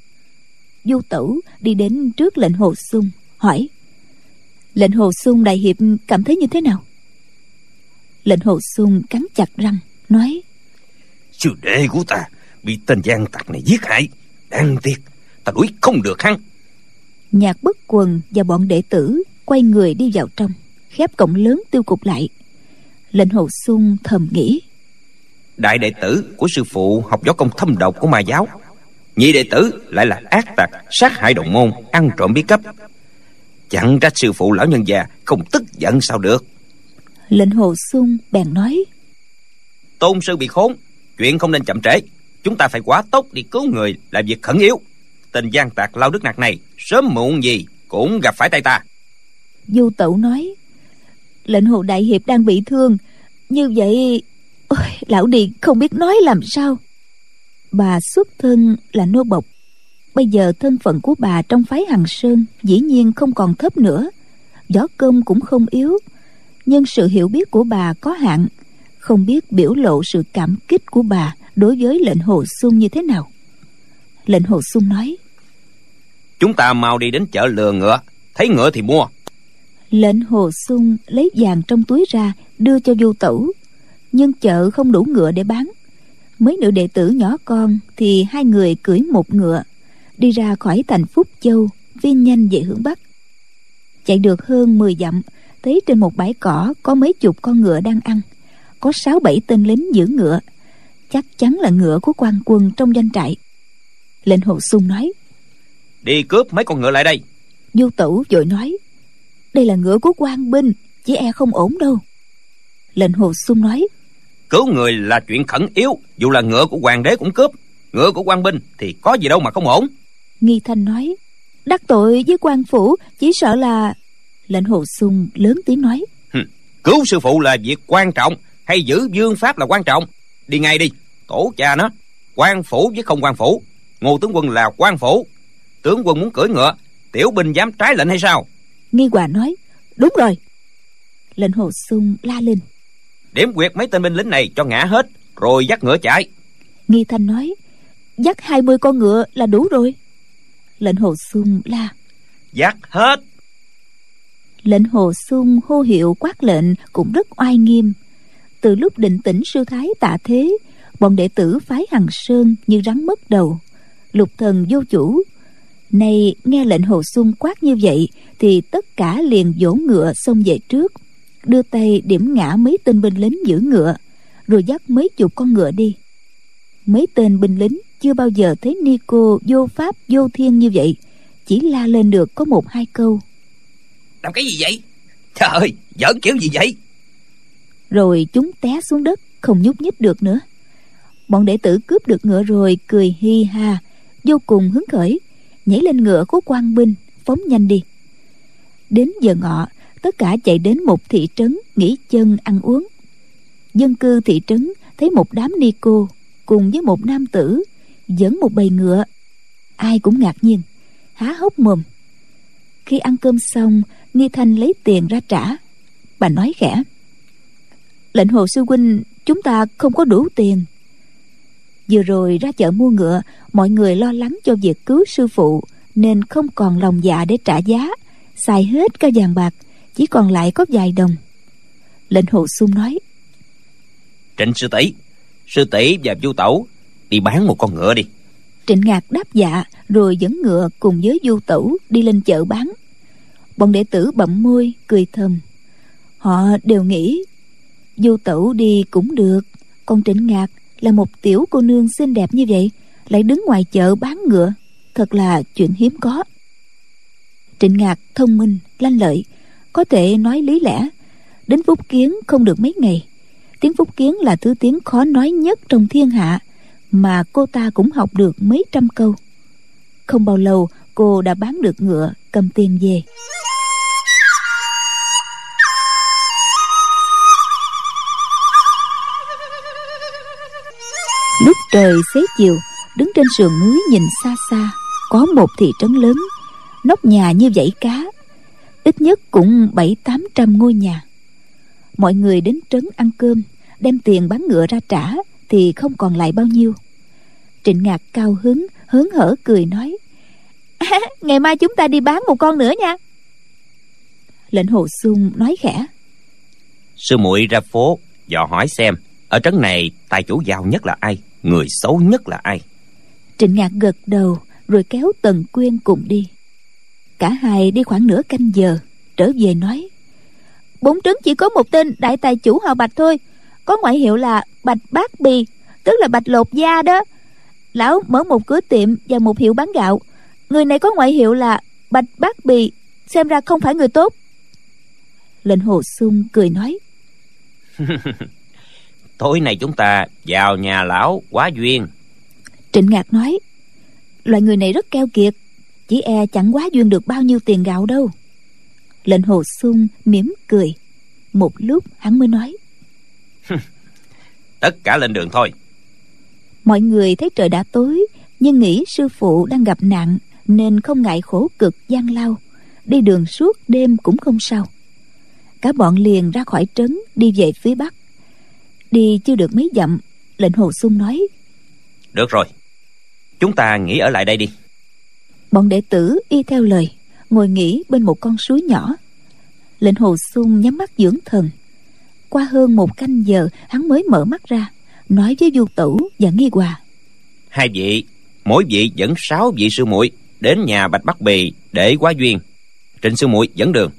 Du Tẩu đi đến trước lệnh Hồ Xung hỏi: Lệnh Hồ Xung đại hiệp cảm thấy như thế nào? Lệnh Hồ Xung cắn chặt răng nói: Sư đệ của ta bị tên gian tặc này giết hại, đáng tiếc ta đuổi không được hắn. Nhạc Bất Quần và bọn đệ tử quay người đi vào trong, khép cổng lớn tiêu cục lại. Lệnh Hồ Xung thầm nghĩ: đại đệ tử của sư phụ học võ công thâm độc của ma giáo, nhị đệ tử lại là ác tặc sát hại đồng môn, ăn trộm bí cấp. Chẳng trách sư phụ lão nhân già không tức giận sao được. Lệnh Hồ Xung bèn nói: Tôn sư bị khốn, chuyện không nên chậm trễ. Chúng ta phải quá tốc đi cứu người là việc khẩn yếu. Tên gian tặc Lao Đức Nặc này sớm muộn gì cũng gặp phải tay ta. Du Tẩu nói: Lệnh Hồ đại hiệp đang bị thương, như vậy ôi, lão đi không biết nói làm sao. Bà xuất thân là nô bộc, bây giờ thân phận của bà trong phái Hằng Sơn dĩ nhiên không còn thấp nữa, võ công cũng không yếu, nhưng sự hiểu biết của bà có hạn, không biết biểu lộ sự cảm kích của bà đối với lệnh Hồ Xung như thế nào. Lệnh Hồ Xung nói: Chúng ta mau đi đến chợ lừa ngựa, thấy ngựa thì mua. Lệnh Hồ Xung lấy vàng trong túi ra đưa cho Du Tẩu, nhưng chợ không đủ ngựa để bán. Mấy nữ đệ tử nhỏ con thì hai người cưỡi một ngựa đi ra khỏi thành Phúc Châu, phi nhanh về hướng bắc. Chạy được hơn mười dặm, thấy trên một bãi cỏ có mấy chục con ngựa đang ăn, có sáu bảy tên lính giữ ngựa, chắc chắn là ngựa của quan quân trong doanh trại. Lệnh Hồ Xung nói: Đi cướp mấy con ngựa lại đây. Du Tẩu vội nói: Đây là ngựa của quan binh, chỉ e không ổn đâu. Lệnh Hồ Xung nói: Cứu người là chuyện khẩn yếu, dù là ngựa của hoàng đế cũng cướp. Ngựa của quan binh thì có gì đâu mà không ổn. Nghi Thanh nói: Đắc tội với quan phủ, chỉ sợ là... Lệnh Hồ Xung lớn tiếng nói: Cứu sư phụ là việc quan trọng, hay giữ vương pháp là quan trọng? Đi ngay đi, tổ cha nó. Quan phủ với không quan phủ, Ngô tướng quân là quan phủ. Tướng quân muốn cưỡi ngựa, tiểu binh dám trái lệnh hay sao? Nghi Hòa nói: Đúng rồi. Lệnh Hồ Xung la lên: Điểm quyệt mấy tên binh lính này cho ngã hết, rồi dắt ngựa chạy. Nghi Thanh nói: Dắt hai mươi con ngựa là đủ rồi. Lệnh Hồ Xung la: Dắt hết. Lệnh Hồ Xung hô hiệu quát lệnh cũng rất oai nghiêm. Từ lúc Định Tĩnh sư thái tạ thế, bọn đệ tử phái Hằng Sơn như rắn mất đầu, lục thần vô chủ. Nay nghe lệnh Hồ Xung quát như vậy thì tất cả liền vỗ ngựa xông về trước, đưa tay điểm ngã mấy tên binh lính giữ ngựa, rồi dắt mấy chục con ngựa đi. Mấy tên binh lính chưa bao giờ thấy ni cô vô pháp vô thiên như vậy, chỉ la lên được có một hai câu: Làm cái gì vậy? Trời ơi, giỡn kiểu gì vậy? Rồi chúng té xuống đất không nhúc nhích được nữa. Bọn đệ tử cướp được ngựa rồi cười hi ha, vô cùng hứng khởi, nhảy lên ngựa của quan binh phóng nhanh đi. Đến giờ ngọ, tất cả chạy đến một thị trấn nghỉ chân ăn uống. Dân cư thị trấn thấy một đám ni cô cùng với một nam tử dẫn một bầy ngựa, ai cũng ngạc nhiên, há hốc mồm. Khi ăn cơm xong, Nghi Thanh lấy tiền ra trả. Bà nói khẽ: Lệnh Hồ sư huynh, chúng ta không có đủ tiền. Vừa rồi ra chợ mua ngựa, mọi người lo lắng cho việc cứu sư phụ nên không còn lòng dạ để trả giá, xài hết cả vàng bạc, chỉ còn lại có vài đồng. Lệnh Hồ Xung nói: Trịnh sư tỷ, sư tỷ và Du Tẩu đi bán một con ngựa đi. Trịnh Ngạc đáp dạ, rồi dẫn ngựa cùng với Du Tẩu đi lên chợ bán. Bọn đệ tử bậm môi cười thầm. Họ đều nghĩ Du Tẩu đi cũng được, còn Trịnh Ngạc là một tiểu cô nương xinh đẹp như vậy lại đứng ngoài chợ bán ngựa, thật là chuyện hiếm có. Trịnh Ngạc thông minh lanh lợi, có thể nói lý lẽ. Đến Phúc Kiến không được mấy ngày, tiếng Phúc Kiến là thứ tiếng khó nói nhất trong thiên hạ, mà cô ta cũng học được mấy trăm câu. Không bao lâu cô đã bán được ngựa, cầm tiền về. Lúc trời xế chiều, đứng trên sườn núi nhìn xa xa, có một thị trấn lớn, nóc nhà như dãy cá, ít nhất cũng bảy tám trăm ngôi nhà. Mọi người đến trấn ăn cơm, đem tiền bán ngựa ra trả thì không còn lại bao nhiêu. Trịnh Ngạc cao hứng hớn hở cười nói: à, ngày mai chúng ta đi bán một con nữa nha. Lệnh Hồ Xung nói khẽ: Sư muội ra phố dò hỏi xem ở trấn này tài chủ giàu nhất là ai, người xấu nhất là ai. Trịnh Ngạc gật đầu rồi kéo Tần Quyên cùng đi. Cả hai đi khoảng nửa canh giờ, trở về nói: Bốn trấn chỉ có một tên đại tài chủ họ Bạch thôi, có ngoại hiệu là Bạch Bát Bì, tức là bạch lột da đó. Lão mở một cửa tiệm và một hiệu bán gạo. Người này có ngoại hiệu là Bạch Bát Bì, xem ra không phải người tốt. Lệnh Hồ Xung cười nói: Tối nay chúng ta vào nhà lão quá duyên. Trịnh Ngạc nói: Loại người này rất keo kiệt, chỉ e chẳng quá duyên được bao nhiêu tiền gạo đâu. Lệnh Hồ Xung mỉm cười. Một lúc hắn mới nói: Tất cả lên đường thôi. Mọi người thấy trời đã tối, nhưng nghĩ sư phụ đang gặp nạn nên không ngại khổ cực gian lao, đi đường suốt đêm cũng không sao. Cả bọn liền ra khỏi trấn, đi về phía bắc. Đi chưa được mấy dặm, Lệnh Hồ Xung nói: Được rồi, chúng ta nghỉ ở lại đây đi. Bọn đệ tử y theo lời, ngồi nghỉ bên một con suối nhỏ. Lệnh Hồ Xung nhắm mắt dưỡng thần. Qua hơn một canh giờ, hắn mới mở mắt ra, nói với Du Tửu và Nghi Hòa: Hai vị, mỗi vị dẫn sáu vị sư muội đến nhà Bạch Bát Bì để quá duyên. Trịnh sư muội dẫn đường.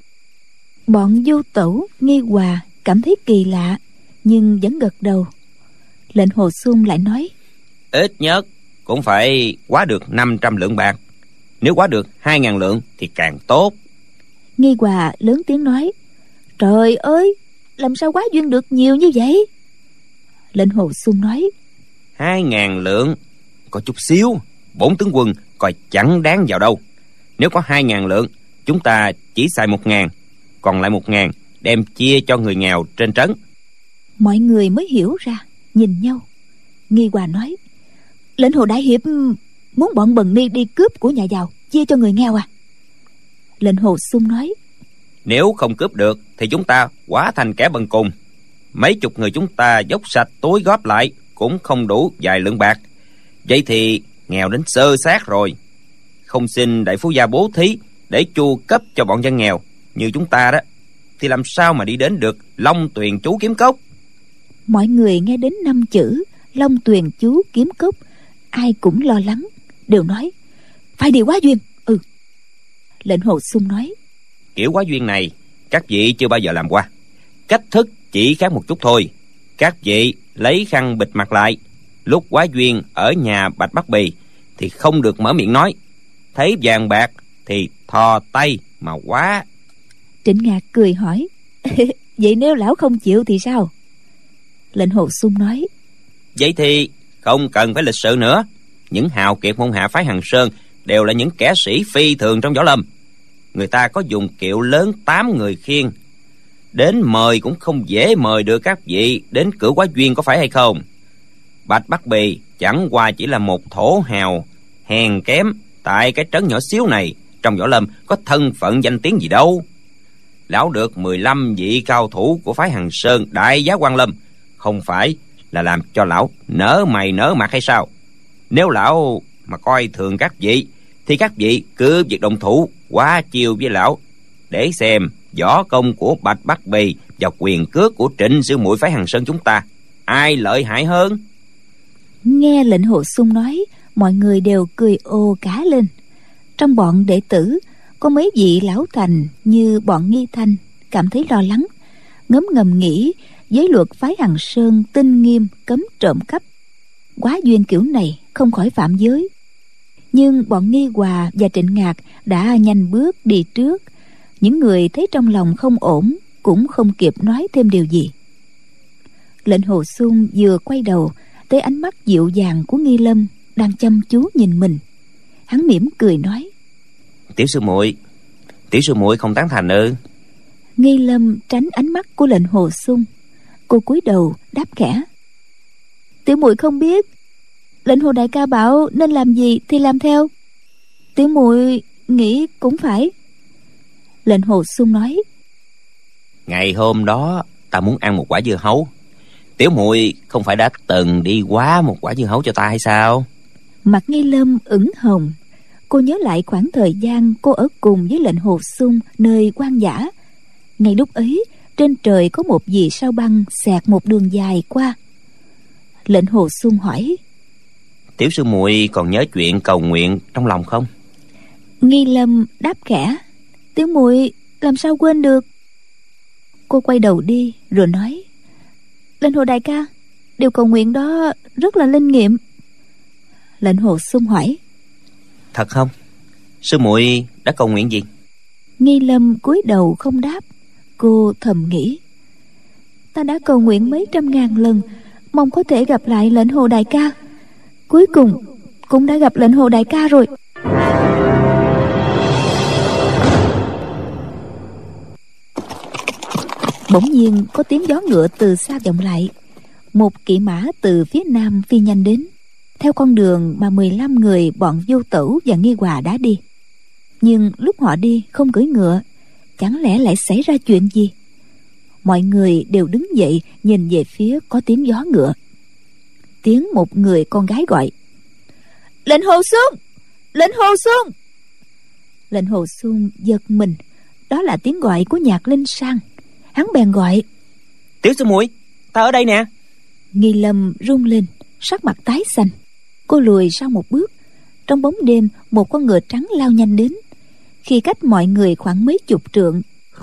Bọn Du Tửu, Nghi Hòa cảm thấy kỳ lạ, nhưng vẫn gật đầu. Lệnh Hồ Xung lại nói: Ít nhất cũng phải quá được năm trăm lượng bạc. Nếu quá được hai ngàn lượng thì càng tốt. Nghi Hòa lớn tiếng nói: Trời ơi, làm sao quá duyên được nhiều như vậy? Lệnh Hồ Xung nói: Hai ngàn lượng có chút xíu, bổn tướng quân coi chẳng đáng vào đâu. Nếu có hai ngàn lượng, chúng ta chỉ xài một ngàn, còn lại một ngàn đem chia cho người nghèo trên trấn. Mọi người mới hiểu ra, nhìn nhau. Nghi Hòa nói: Lệnh Hồ đại hiệp muốn bọn bần ni đi cướp của nhà giàu chia cho người nghèo à? Lệnh Hồ Xung nói: Nếu không cướp được thì chúng ta hóa thành kẻ bần cùng. Mấy chục người chúng ta dốc sạch túi góp lại cũng không đủ vài lượng bạc. Vậy thì nghèo đến sơ sát rồi. Không xin đại phu gia bố thí để chu cấp cho bọn dân nghèo như chúng ta đó, thì làm sao mà đi đến được Long Tuyền Chú Kiếm Cốc? Mọi người nghe đến năm chữ Long Tuyền Chú Kiếm Cốc, ai cũng lo lắng, đều nói: Phải đi quá duyên. Ừ. Lệnh Hồ Xung nói: Kiểu quá duyên này các vị chưa bao giờ làm qua. Cách thức chỉ khác một chút thôi. Các vị lấy khăn bịt mặt lại. Lúc quá duyên ở nhà Bạch Bát Bì thì không được mở miệng nói. Thấy vàng bạc thì thò tay mà quá. Trịnh Ngạc cười hỏi: Vậy nếu lão không chịu thì sao? Lệnh Hồ Xung nói: Vậy thì không cần phải lịch sự nữa. Những hào kiệt môn hạ phái Hằng Sơn đều là những kẻ sĩ phi thường trong võ lâm. Người ta có dùng kiệu lớn tám người khiêng, đến mời cũng không dễ mời được các vị đến cửa quá duyên, có phải hay không? Bạch Bát Bì chẳng qua chỉ là một thổ hào hèn kém tại cái trấn nhỏ xíu này, trong võ lâm có thân phận danh tiếng gì đâu. Lão được mười lăm vị cao thủ của phái Hằng Sơn đại giá Quan Lâm, không phải là làm cho lão nở mày nở mặt hay sao? Nếu lão mà coi thường các vị thì các vị cứ việc đồng thủ quá chiêu với lão, để xem võ công của Bạch Bát Bì và quyền cước của Trịnh sư muội phái Hằng Sơn chúng ta ai lợi hại hơn. Nghe Lệnh Hồ Xung nói, mọi người đều cười ồ cả lên. Trong bọn đệ tử có mấy vị lão thành như bọn Nghi Thanh cảm thấy lo lắng, ngấm ngầm nghĩ giới luật phái Hằng Sơn tinh nghiêm cấm trộm cắp, quá duyên kiểu này không khỏi phạm giới. Nhưng bọn Nghi Hòa và Trịnh Ngạc đã nhanh bước đi trước. Những người thấy trong lòng không ổn cũng không kịp nói thêm điều gì. Lệnh Hồ Xung vừa quay đầu thấy ánh mắt dịu dàng của Nghi Lâm đang chăm chú nhìn mình. Hắn mỉm cười nói: Tiểu sư muội, tiểu sư muội không tán thành ư? Nghi Lâm tránh ánh mắt của Lệnh Hồ Xung. Cô cúi đầu đáp khẽ: Tiểu muội không biết. Lệnh Hồ đại ca bảo nên làm gì thì làm theo. Tiểu muội nghĩ cũng phải. Lệnh Hồ Xung nói: Ngày hôm đó ta muốn ăn một quả dưa hấu. Tiểu muội không phải đã từng đi quá một quả dưa hấu cho ta hay sao? Mặt Nghi Lâm ửng hồng. Cô nhớ lại khoảng thời gian cô ở cùng với Lệnh Hồ Xung nơi hoang dã. Ngay lúc ấy trên trời có một vì sao băng xẹt một đường dài qua. Lệnh Hồ Xung hỏi: Tiểu sư muội còn nhớ chuyện cầu nguyện trong lòng không? Nghi Lâm đáp khẽ: Tiểu muội làm sao quên được. Cô quay đầu đi rồi nói: Lệnh Hồ đại ca, điều cầu nguyện đó rất là linh nghiệm. Lệnh Hồ Sung hỏi. Thật không? Sư muội đã cầu nguyện gì? Nghi Lâm cúi đầu không đáp. Cô thầm nghĩ, ta đã cầu nguyện mấy trăm ngàn lần, mong có thể gặp lại Lệnh Hồ đại ca. Cuối cùng cũng đã gặp Lệnh Hồ đại ca rồi. Bỗng nhiên có tiếng gió ngựa từ xa vọng lại. Một kỵ mã từ phía nam phi nhanh đến, theo con đường mà mười lăm người bọn Vô Tẩu và Nghi Hòa đã đi. Nhưng lúc họ đi không cưỡi ngựa, chẳng lẽ lại xảy ra chuyện gì? Mọi người đều đứng dậy nhìn về phía có tiếng gió ngựa. Tiếng một người con gái gọi: Lệnh Hồ Xuân! Lệnh Hồ Xuân! Lệnh Hồ Xuân giật mình, đó là tiếng gọi của Nhạc Linh Sang. Hắn bèn gọi: Tiểu sư muội, ta ở đây nè. Nghi Lâm run lên, sắc mặt tái xanh. Cô lùi sau một bước. Trong bóng đêm, một con ngựa trắng lao nhanh đến. Khi cách mọi người khoảng mấy chục trượng,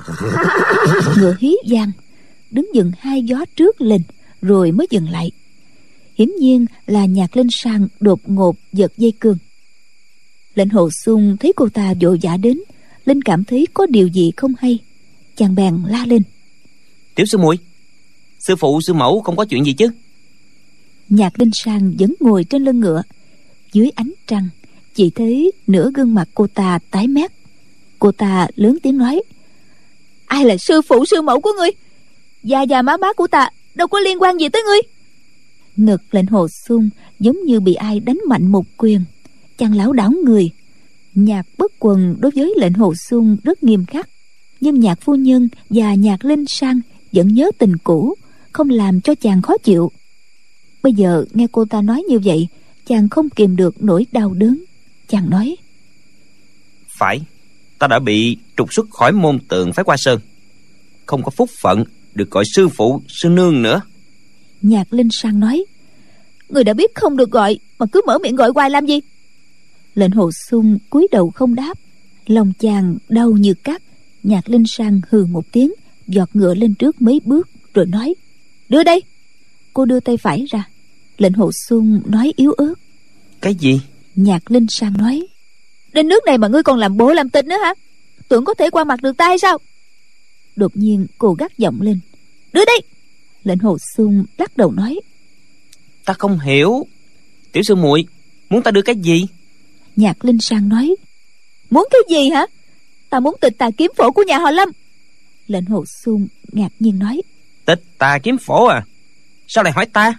ngựa hí vang, đứng dừng hai gió trước lên, rồi mới dừng lại. Hiển nhiên là Nhạc Linh Sang đột ngột giật dây cương. Lệnh Hồ Xuân thấy cô ta vội vã đến, Linh cảm thấy có điều gì không hay, chàng bèn la lên: Tiểu sư muội, sư phụ sư mẫu không có chuyện gì chứ? Nhạc Linh Sang vẫn ngồi trên lưng ngựa. Dưới ánh trăng, chỉ thấy nửa gương mặt cô ta tái mét. Cô ta lớn tiếng nói: Ai là sư phụ sư mẫu của ngươi? Già già má má của ta đâu có liên quan gì tới ngươi. Ngực Lệnh Hồ Xuân giống như bị ai đánh mạnh một quyền, chàng lảo đảo người. Nhạc Bất Quần đối với Lệnh Hồ Xuân rất nghiêm khắc, nhưng Nhạc phu nhân và Nhạc Linh Sang vẫn nhớ tình cũ, không làm cho chàng khó chịu. Bây giờ nghe cô ta nói như vậy, chàng không kìm được nỗi đau đớn. Chàng nói: Phải, ta đã bị trục xuất khỏi môn Tượng Phái Hoa Sơn, không có phúc phận được gọi sư phụ sư nương nữa. Nhạc Linh Sang nói: Người đã biết không được gọi mà cứ mở miệng gọi hoài làm gì? Lệnh Hồ Xuân cúi đầu không đáp. Lòng chàng đau như cắt. Nhạc Linh Sang hừ một tiếng, giọt ngựa lên trước mấy bước rồi nói: Đưa đây. Cô đưa tay phải ra. Lệnh Hồ Xuân nói yếu ớt: Cái gì? Nhạc Linh Sang nói: Đến nước này mà ngươi còn làm bộ làm tịch nữa hả? Tưởng có thể qua mặt được ta hay sao? Đột nhiên cô gắt giọng lên: Đưa đây. Lệnh Hồ Xuân lắc đầu nói: Ta không hiểu, tiểu sư muội muốn ta đưa cái gì? Nhạc Linh Sang nói: Muốn cái gì hả? Ta muốn tịch tà kiếm phổ của nhà họ Lâm. Lệnh Hồ Xuân ngạc nhiên nói: Tịch tà kiếm phổ à? Sao lại hỏi ta?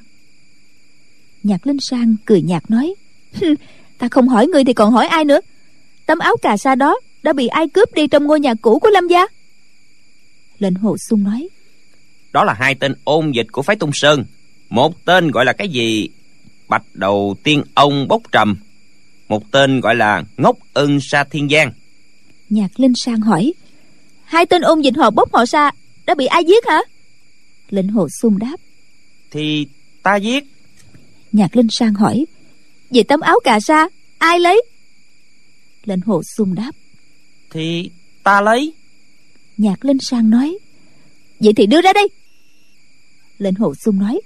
Nhạc Linh Sang cười nhạt nói: Ta không hỏi ngươi thì còn hỏi ai nữa? Tấm áo cà sa đó đã bị ai cướp đi trong ngôi nhà cũ của Lâm gia? Lệnh Hồ Xuân nói: Đó là hai tên ôn dịch của phái Tung Sơn. Một tên gọi là cái gì Bạch Đầu Tiên Ông Bốc Trầm, một tên gọi là Ngốc Ưng Sa Thiên Giang. Nhạc Linh Sang hỏi: Hai tên ôn dịch họ Bốc họ Sa đã bị ai giết hả? Lệnh Hồ Xuân đáp: Thì ta giết. Nhạc Linh Sang hỏi: Vậy tấm áo cà sa ai lấy? Lệnh Hồ Xuân đáp: Thì ta lấy. Nhạc Linh Sang nói: Vậy thì đưa ra đây. Lệnh Hồ Xuân nói: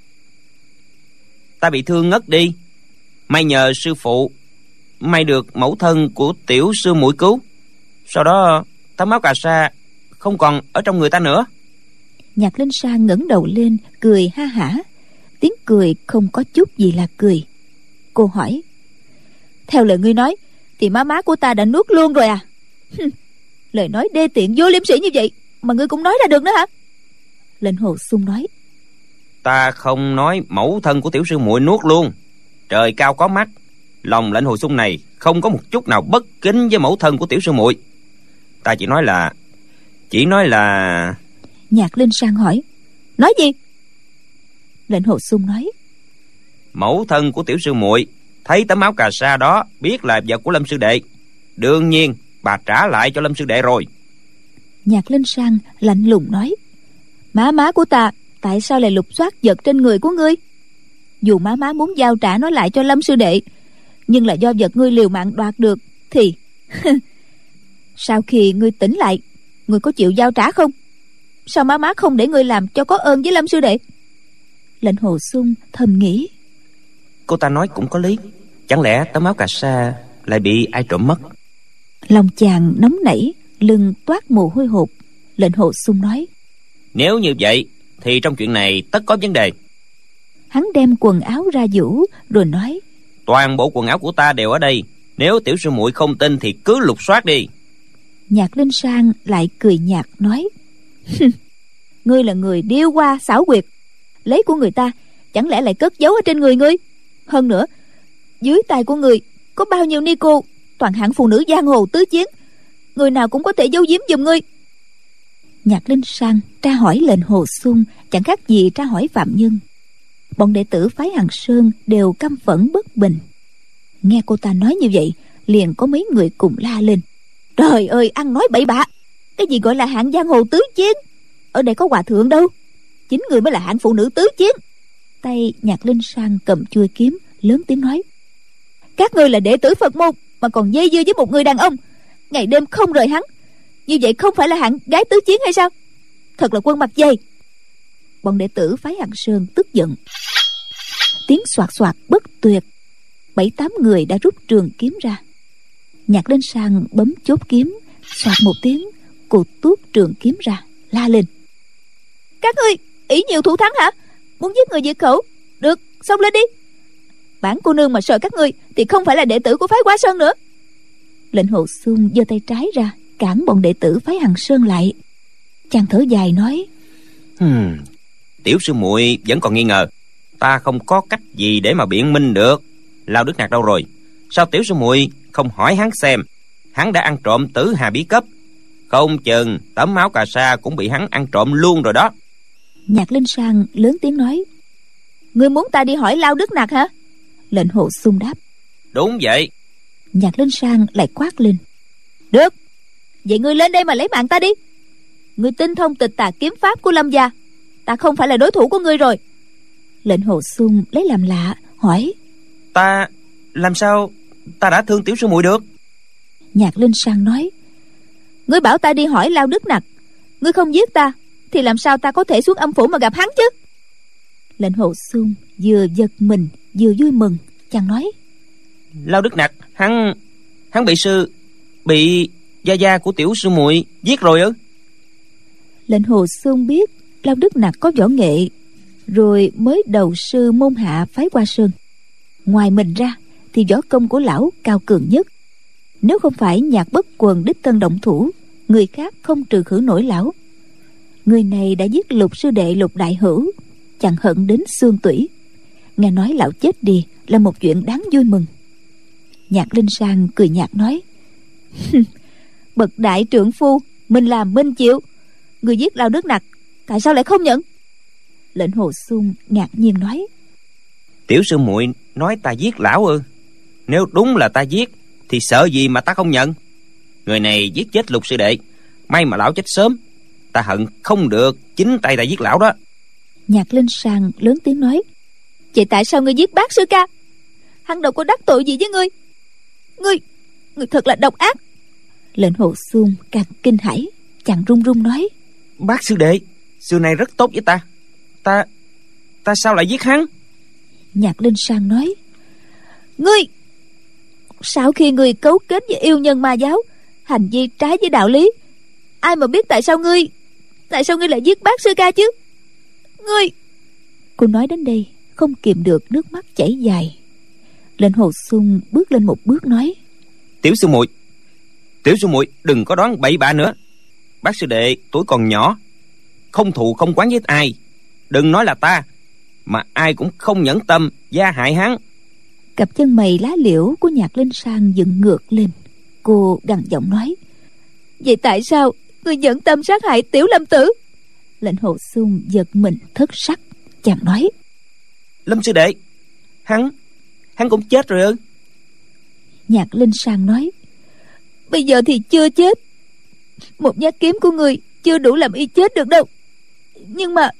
Ta bị thương ngất đi, may nhờ sư phụ, may được mẫu thân của tiểu sư muội cứu. Sau đó tấm áo cà sa không còn ở trong người ta nữa. Nhạc Linh Sang ngẩng đầu lên cười ha hả. Tiếng cười không có chút gì là cười. Cô hỏi: Theo lời ngươi nói thì má má của ta đã nuốt luôn rồi à? Lời nói đê tiện vô liêm sỉ như vậy mà ngươi cũng nói ra được nữa hả? Lệnh Hồ Xuân nói: Ta không nói mẫu thân của tiểu sư muội nuốt luôn. Trời cao có mắt, lòng Lệnh Hồ Xuân này không có một chút nào bất kính với mẫu thân của tiểu sư muội. Ta chỉ nói là Chỉ nói là Nhạc Linh Sang hỏi: Nói gì? Lệnh Hồ Xuân nói: Mẫu thân của tiểu sư muội thấy tấm áo cà sa đó, biết là vật của Lâm sư đệ, đương nhiên bà trả lại cho Lâm sư đệ rồi. Nhạc Linh Sang lạnh lùng nói: Má má của ta tại sao lại lục soát vật trên người của ngươi? Dù má má muốn giao trả nó lại cho Lâm sư đệ, nhưng là do vật ngươi liều mạng đoạt được thì sau khi ngươi tỉnh lại, ngươi có chịu giao trả không? Sao má má không để ngươi làm cho có ơn với Lâm sư đệ? Lệnh Hồ Xung thầm nghĩ, cô ta nói cũng có lý. Chẳng lẽ tấm áo cà sa lại bị ai trộm mất? Lòng chàng nóng nảy, lưng toát mồ hôi hột. Lệnh Hồ Xung nói, nếu như vậy thì trong chuyện này tất có vấn đề. Hắn đem quần áo ra giũ rồi nói, toàn bộ quần áo của ta đều ở đây. Nếu tiểu sư muội không tin thì cứ lục soát đi. Nhạc Linh Sang lại cười nhạt nói, ngươi là người điêu hoa xảo quyệt, lấy của người ta chẳng lẽ lại cất giấu ở trên người ngươi? Hơn nữa, dưới tay của người có bao nhiêu ni cô, toàn hạng phụ nữ giang hồ tứ chiến, người nào cũng có thể giấu giếm giùm ngươi. Nhạc Linh Sang tra hỏi Lệnh Hồ Xung chẳng khác gì tra hỏi phạm nhân. Bọn đệ tử phái Hằng Sơn đều căm phẫn bất bình. Nghe cô ta nói như vậy, liền có mấy người cùng la lên, trời ơi, ăn nói bậy bạ. Cái gì gọi là hạng giang hồ tứ chiến? Ở đây có hòa thượng đâu, chính người mới là hạng phụ nữ tứ chiến. Tay Nhạc Linh Sang cầm chuôi kiếm, lớn tiếng nói, các ngươi là đệ tử Phật môn mà còn dây dưa với một người đàn ông, ngày đêm không rời hắn, như vậy không phải là hạng gái tứ chiến hay sao? Thật là quân mặt dày. Bọn đệ tử phái Hằng Sơn tức giận, tiếng soạt soạt bất tuyệt. Bảy tám người đã rút trường kiếm ra. Nhạc Linh Sang bấm chốt kiếm, soạt một tiếng, cô tuốt trường kiếm ra, la lên, các ngươi ỷ nhiều thủ thắng hả? Muốn giết người diệt khẩu? Được, xông lên đi. Bản cô nương mà sợ các ngươi thì không phải là đệ tử của phái Hoa Sơn nữa. Lệnh Hồ Xung giơ tay trái ra cản bọn đệ tử phái Hằng Sơn lại. Chàng thở dài nói, hmm, tiểu sư muội vẫn còn nghi ngờ. Ta không có cách gì để mà biện minh được. Lao Đức Nặc đâu rồi? Sao tiểu sư muội không hỏi hắn xem hắn đã ăn trộm Tử Hà bí cấp? Không chừng tấm áo cà sa cũng bị hắn ăn trộm luôn rồi đó. Nhạc Linh Sang lớn tiếng nói, ngươi muốn ta đi hỏi Lao Đức Nặc hả? Lệnh Hồ Xung đáp, đúng vậy. Nhạc Linh Sang lại quát lên, được, vậy ngươi lên đây mà lấy mạng ta đi. Ngươi tinh thông tịch tà kiếm pháp của Lâm gia, ta không phải là đối thủ của ngươi rồi. Lệnh Hồ Xung lấy làm lạ hỏi, Ta làm sao ta đã thương tiểu sư muội được? Nhạc Linh Sang nói, ngươi bảo ta đi hỏi Lao Đức Nặc, ngươi không giết ta thì làm sao ta có thể xuống âm phủ mà gặp hắn chứ? Lệnh Hồ Xung vừa giật mình vừa vui mừng, chàng nói, Lao Đức Nặc hắn hắn bị sư bị gia gia của tiểu sư muội giết rồi ư? Lệnh Hồ Xung biết Lao Đức Nặc có võ nghệ, rồi mới đầu sư môn hạ phái Hoa Sơn. Ngoài mình ra thì võ công của lão cao cường nhất. Nếu không phải Nhạc Bất Quần đích thân động thủ, người khác không trừ khử nổi lão. Người này đã giết Lục sư đệ Lục đại hữu, chàng hận đến xương tủy. Nghe nói lão chết đi là một chuyện đáng vui mừng. Nhạc Linh Sang cười nhạt nói, bậc đại trượng phu, mình làm minh chịu. Người giết Lao Đức Nặc, tại sao lại không nhận? Lệnh Hồ Xung ngạc nhiên nói, tiểu sư muội nói ta giết lão ư? Nếu đúng là ta giết thì sợ gì mà ta không nhận? Người này giết chết Lục sư đệ, may mà lão chết sớm. Ta hận không được chính tay ta giết lão đó. Nhạc Linh Sang lớn tiếng nói, vậy tại sao ngươi giết bác sư ca? Hắn đâu có đắc tội gì với ngươi. Ngươi, ngươi thật là độc ác. Lệnh Hồ Xung càng kinh hãi, chàng run run nói, bác sư đệ xưa nay rất tốt với ta. Ta ta sao lại giết hắn? Nhạc Linh Sang nói, ngươi, sau khi ngươi cấu kết với yêu nhân ma giáo, hành vi trái với đạo lý, ai mà biết tại sao ngươi tại sao ngươi lại giết bác sư ca chứ? Ngươi... Cô nói đến đây không kìm được nước mắt chảy dài. Lệnh Hồ Xung bước lên một bước nói, tiểu sư muội tiểu sư muội đừng có đoán bậy bạ nữa. Bác sư đệ tuổi còn nhỏ, không thù không oán với ai. Đừng nói là ta, mà ai cũng không nhẫn tâm gia hại hắn. Cặp chân mày lá liễu của Nhạc Linh Sang dựng ngược lên. Cô gằn giọng nói, vậy tại sao ngươi nhẫn tâm sát hại Tiểu Lâm tử? Lệnh Hồ Xung giật mình thất sắc, chàng nói, Lâm sư đệ, hắn hắn cũng chết rồi ư? Nhạc Linh Sang nói, bây giờ thì chưa chết. Một nhát kiếm của người chưa đủ làm y chết được đâu. Nhưng mà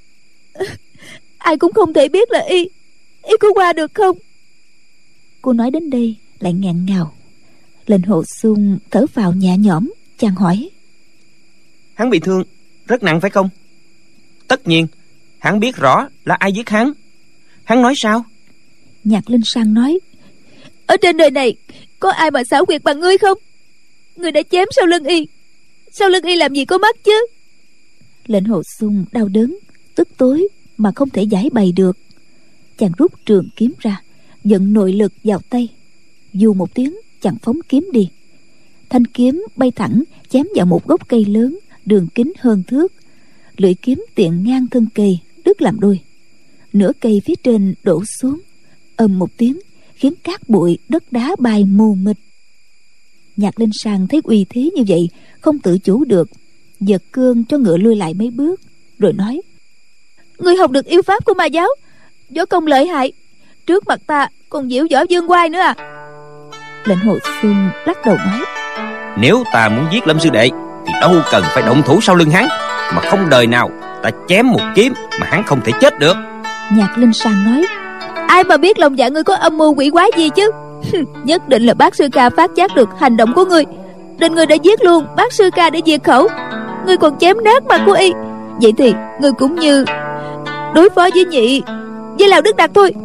ai cũng không thể biết là y y có qua được không. Cô nói đến đây lại nghẹn ngào. Lệnh Hồ Xung thở phào nhẹ nhõm, chàng hỏi, hắn bị thương rất nặng phải không? Tất nhiên hắn biết rõ là ai giết hắn. Hắn nói sao? Nhạc Linh Sang nói: Ở trên đời này có ai mà xảo quyệt bằng ngươi không? Ngươi đã chém sau lưng y, sau lưng y làm gì có mắt chứ? Lệnh Hồ Xung đau đớn, tức tối mà không thể giải bày được. Chàng rút trường kiếm ra, vận nội lực vào tay, dù một tiếng chàng phóng kiếm đi. Thanh kiếm bay thẳng chém vào một gốc cây lớn, đường kính hơn thước. Lưỡi kiếm tiện ngang thân cây, đứt làm đôi. Nửa cây phía trên đổ xuống, ầm một tiếng, khiến cát bụi đất đá bay mù mịt. Nhạc Linh Sang thấy uy thế như vậy, không tự chủ được, giật cương cho ngựa lui lại mấy bước, rồi nói: Ngươi học được yêu pháp của ma giáo, võ công lợi hại, trước mặt ta còn diễu võ dương oai nữa à? Lệnh Hồ Xung lắc đầu nói: Nếu ta muốn giết Lâm sư đệ thì đâu cần phải động thủ sau lưng hắn, mà không đời nào ta chém một kiếm mà hắn không thể chết được. Nhạc Linh Sang nói: Ai mà biết lòng dạ ngươi có âm mưu quỷ quái gì chứ? Nhất định là bác sư ca phát giác được hành động của ngươi, nên ngươi đã giết luôn bác sư ca để diệt khẩu. Ngươi còn chém nát mặt của y, vậy thì ngươi cũng như đối phó với nhị, với Lào Đức Đạt thôi.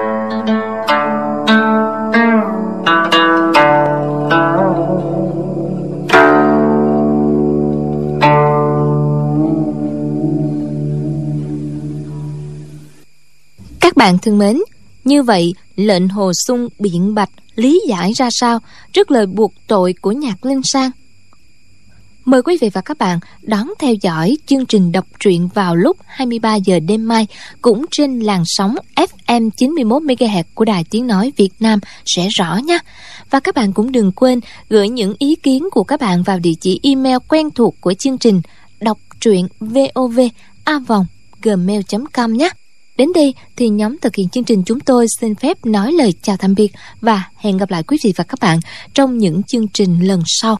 Các bạn thân mến, như vậy lệnh Hồ Xung biện bạch lý giải ra sao trước lời buộc tội của Nhạc Linh Sang? Mời quý vị và các bạn đón theo dõi chương trình đọc truyện vào lúc hai mươi ba giờ đêm mai, cũng trên làn sóng ép em chín mươi mốt mê ga héc của Đài Tiếng Nói Việt Nam sẽ rõ nhé. Và các bạn cũng đừng quên gửi những ý kiến của các bạn vào địa chỉ email quen thuộc của chương trình đọc truyện vov a vòng gmail chấm com nhé. Đến đây thì nhóm thực hiện chương trình chúng tôi xin phép nói lời chào tạm biệt và hẹn gặp lại quý vị và các bạn trong những chương trình lần sau.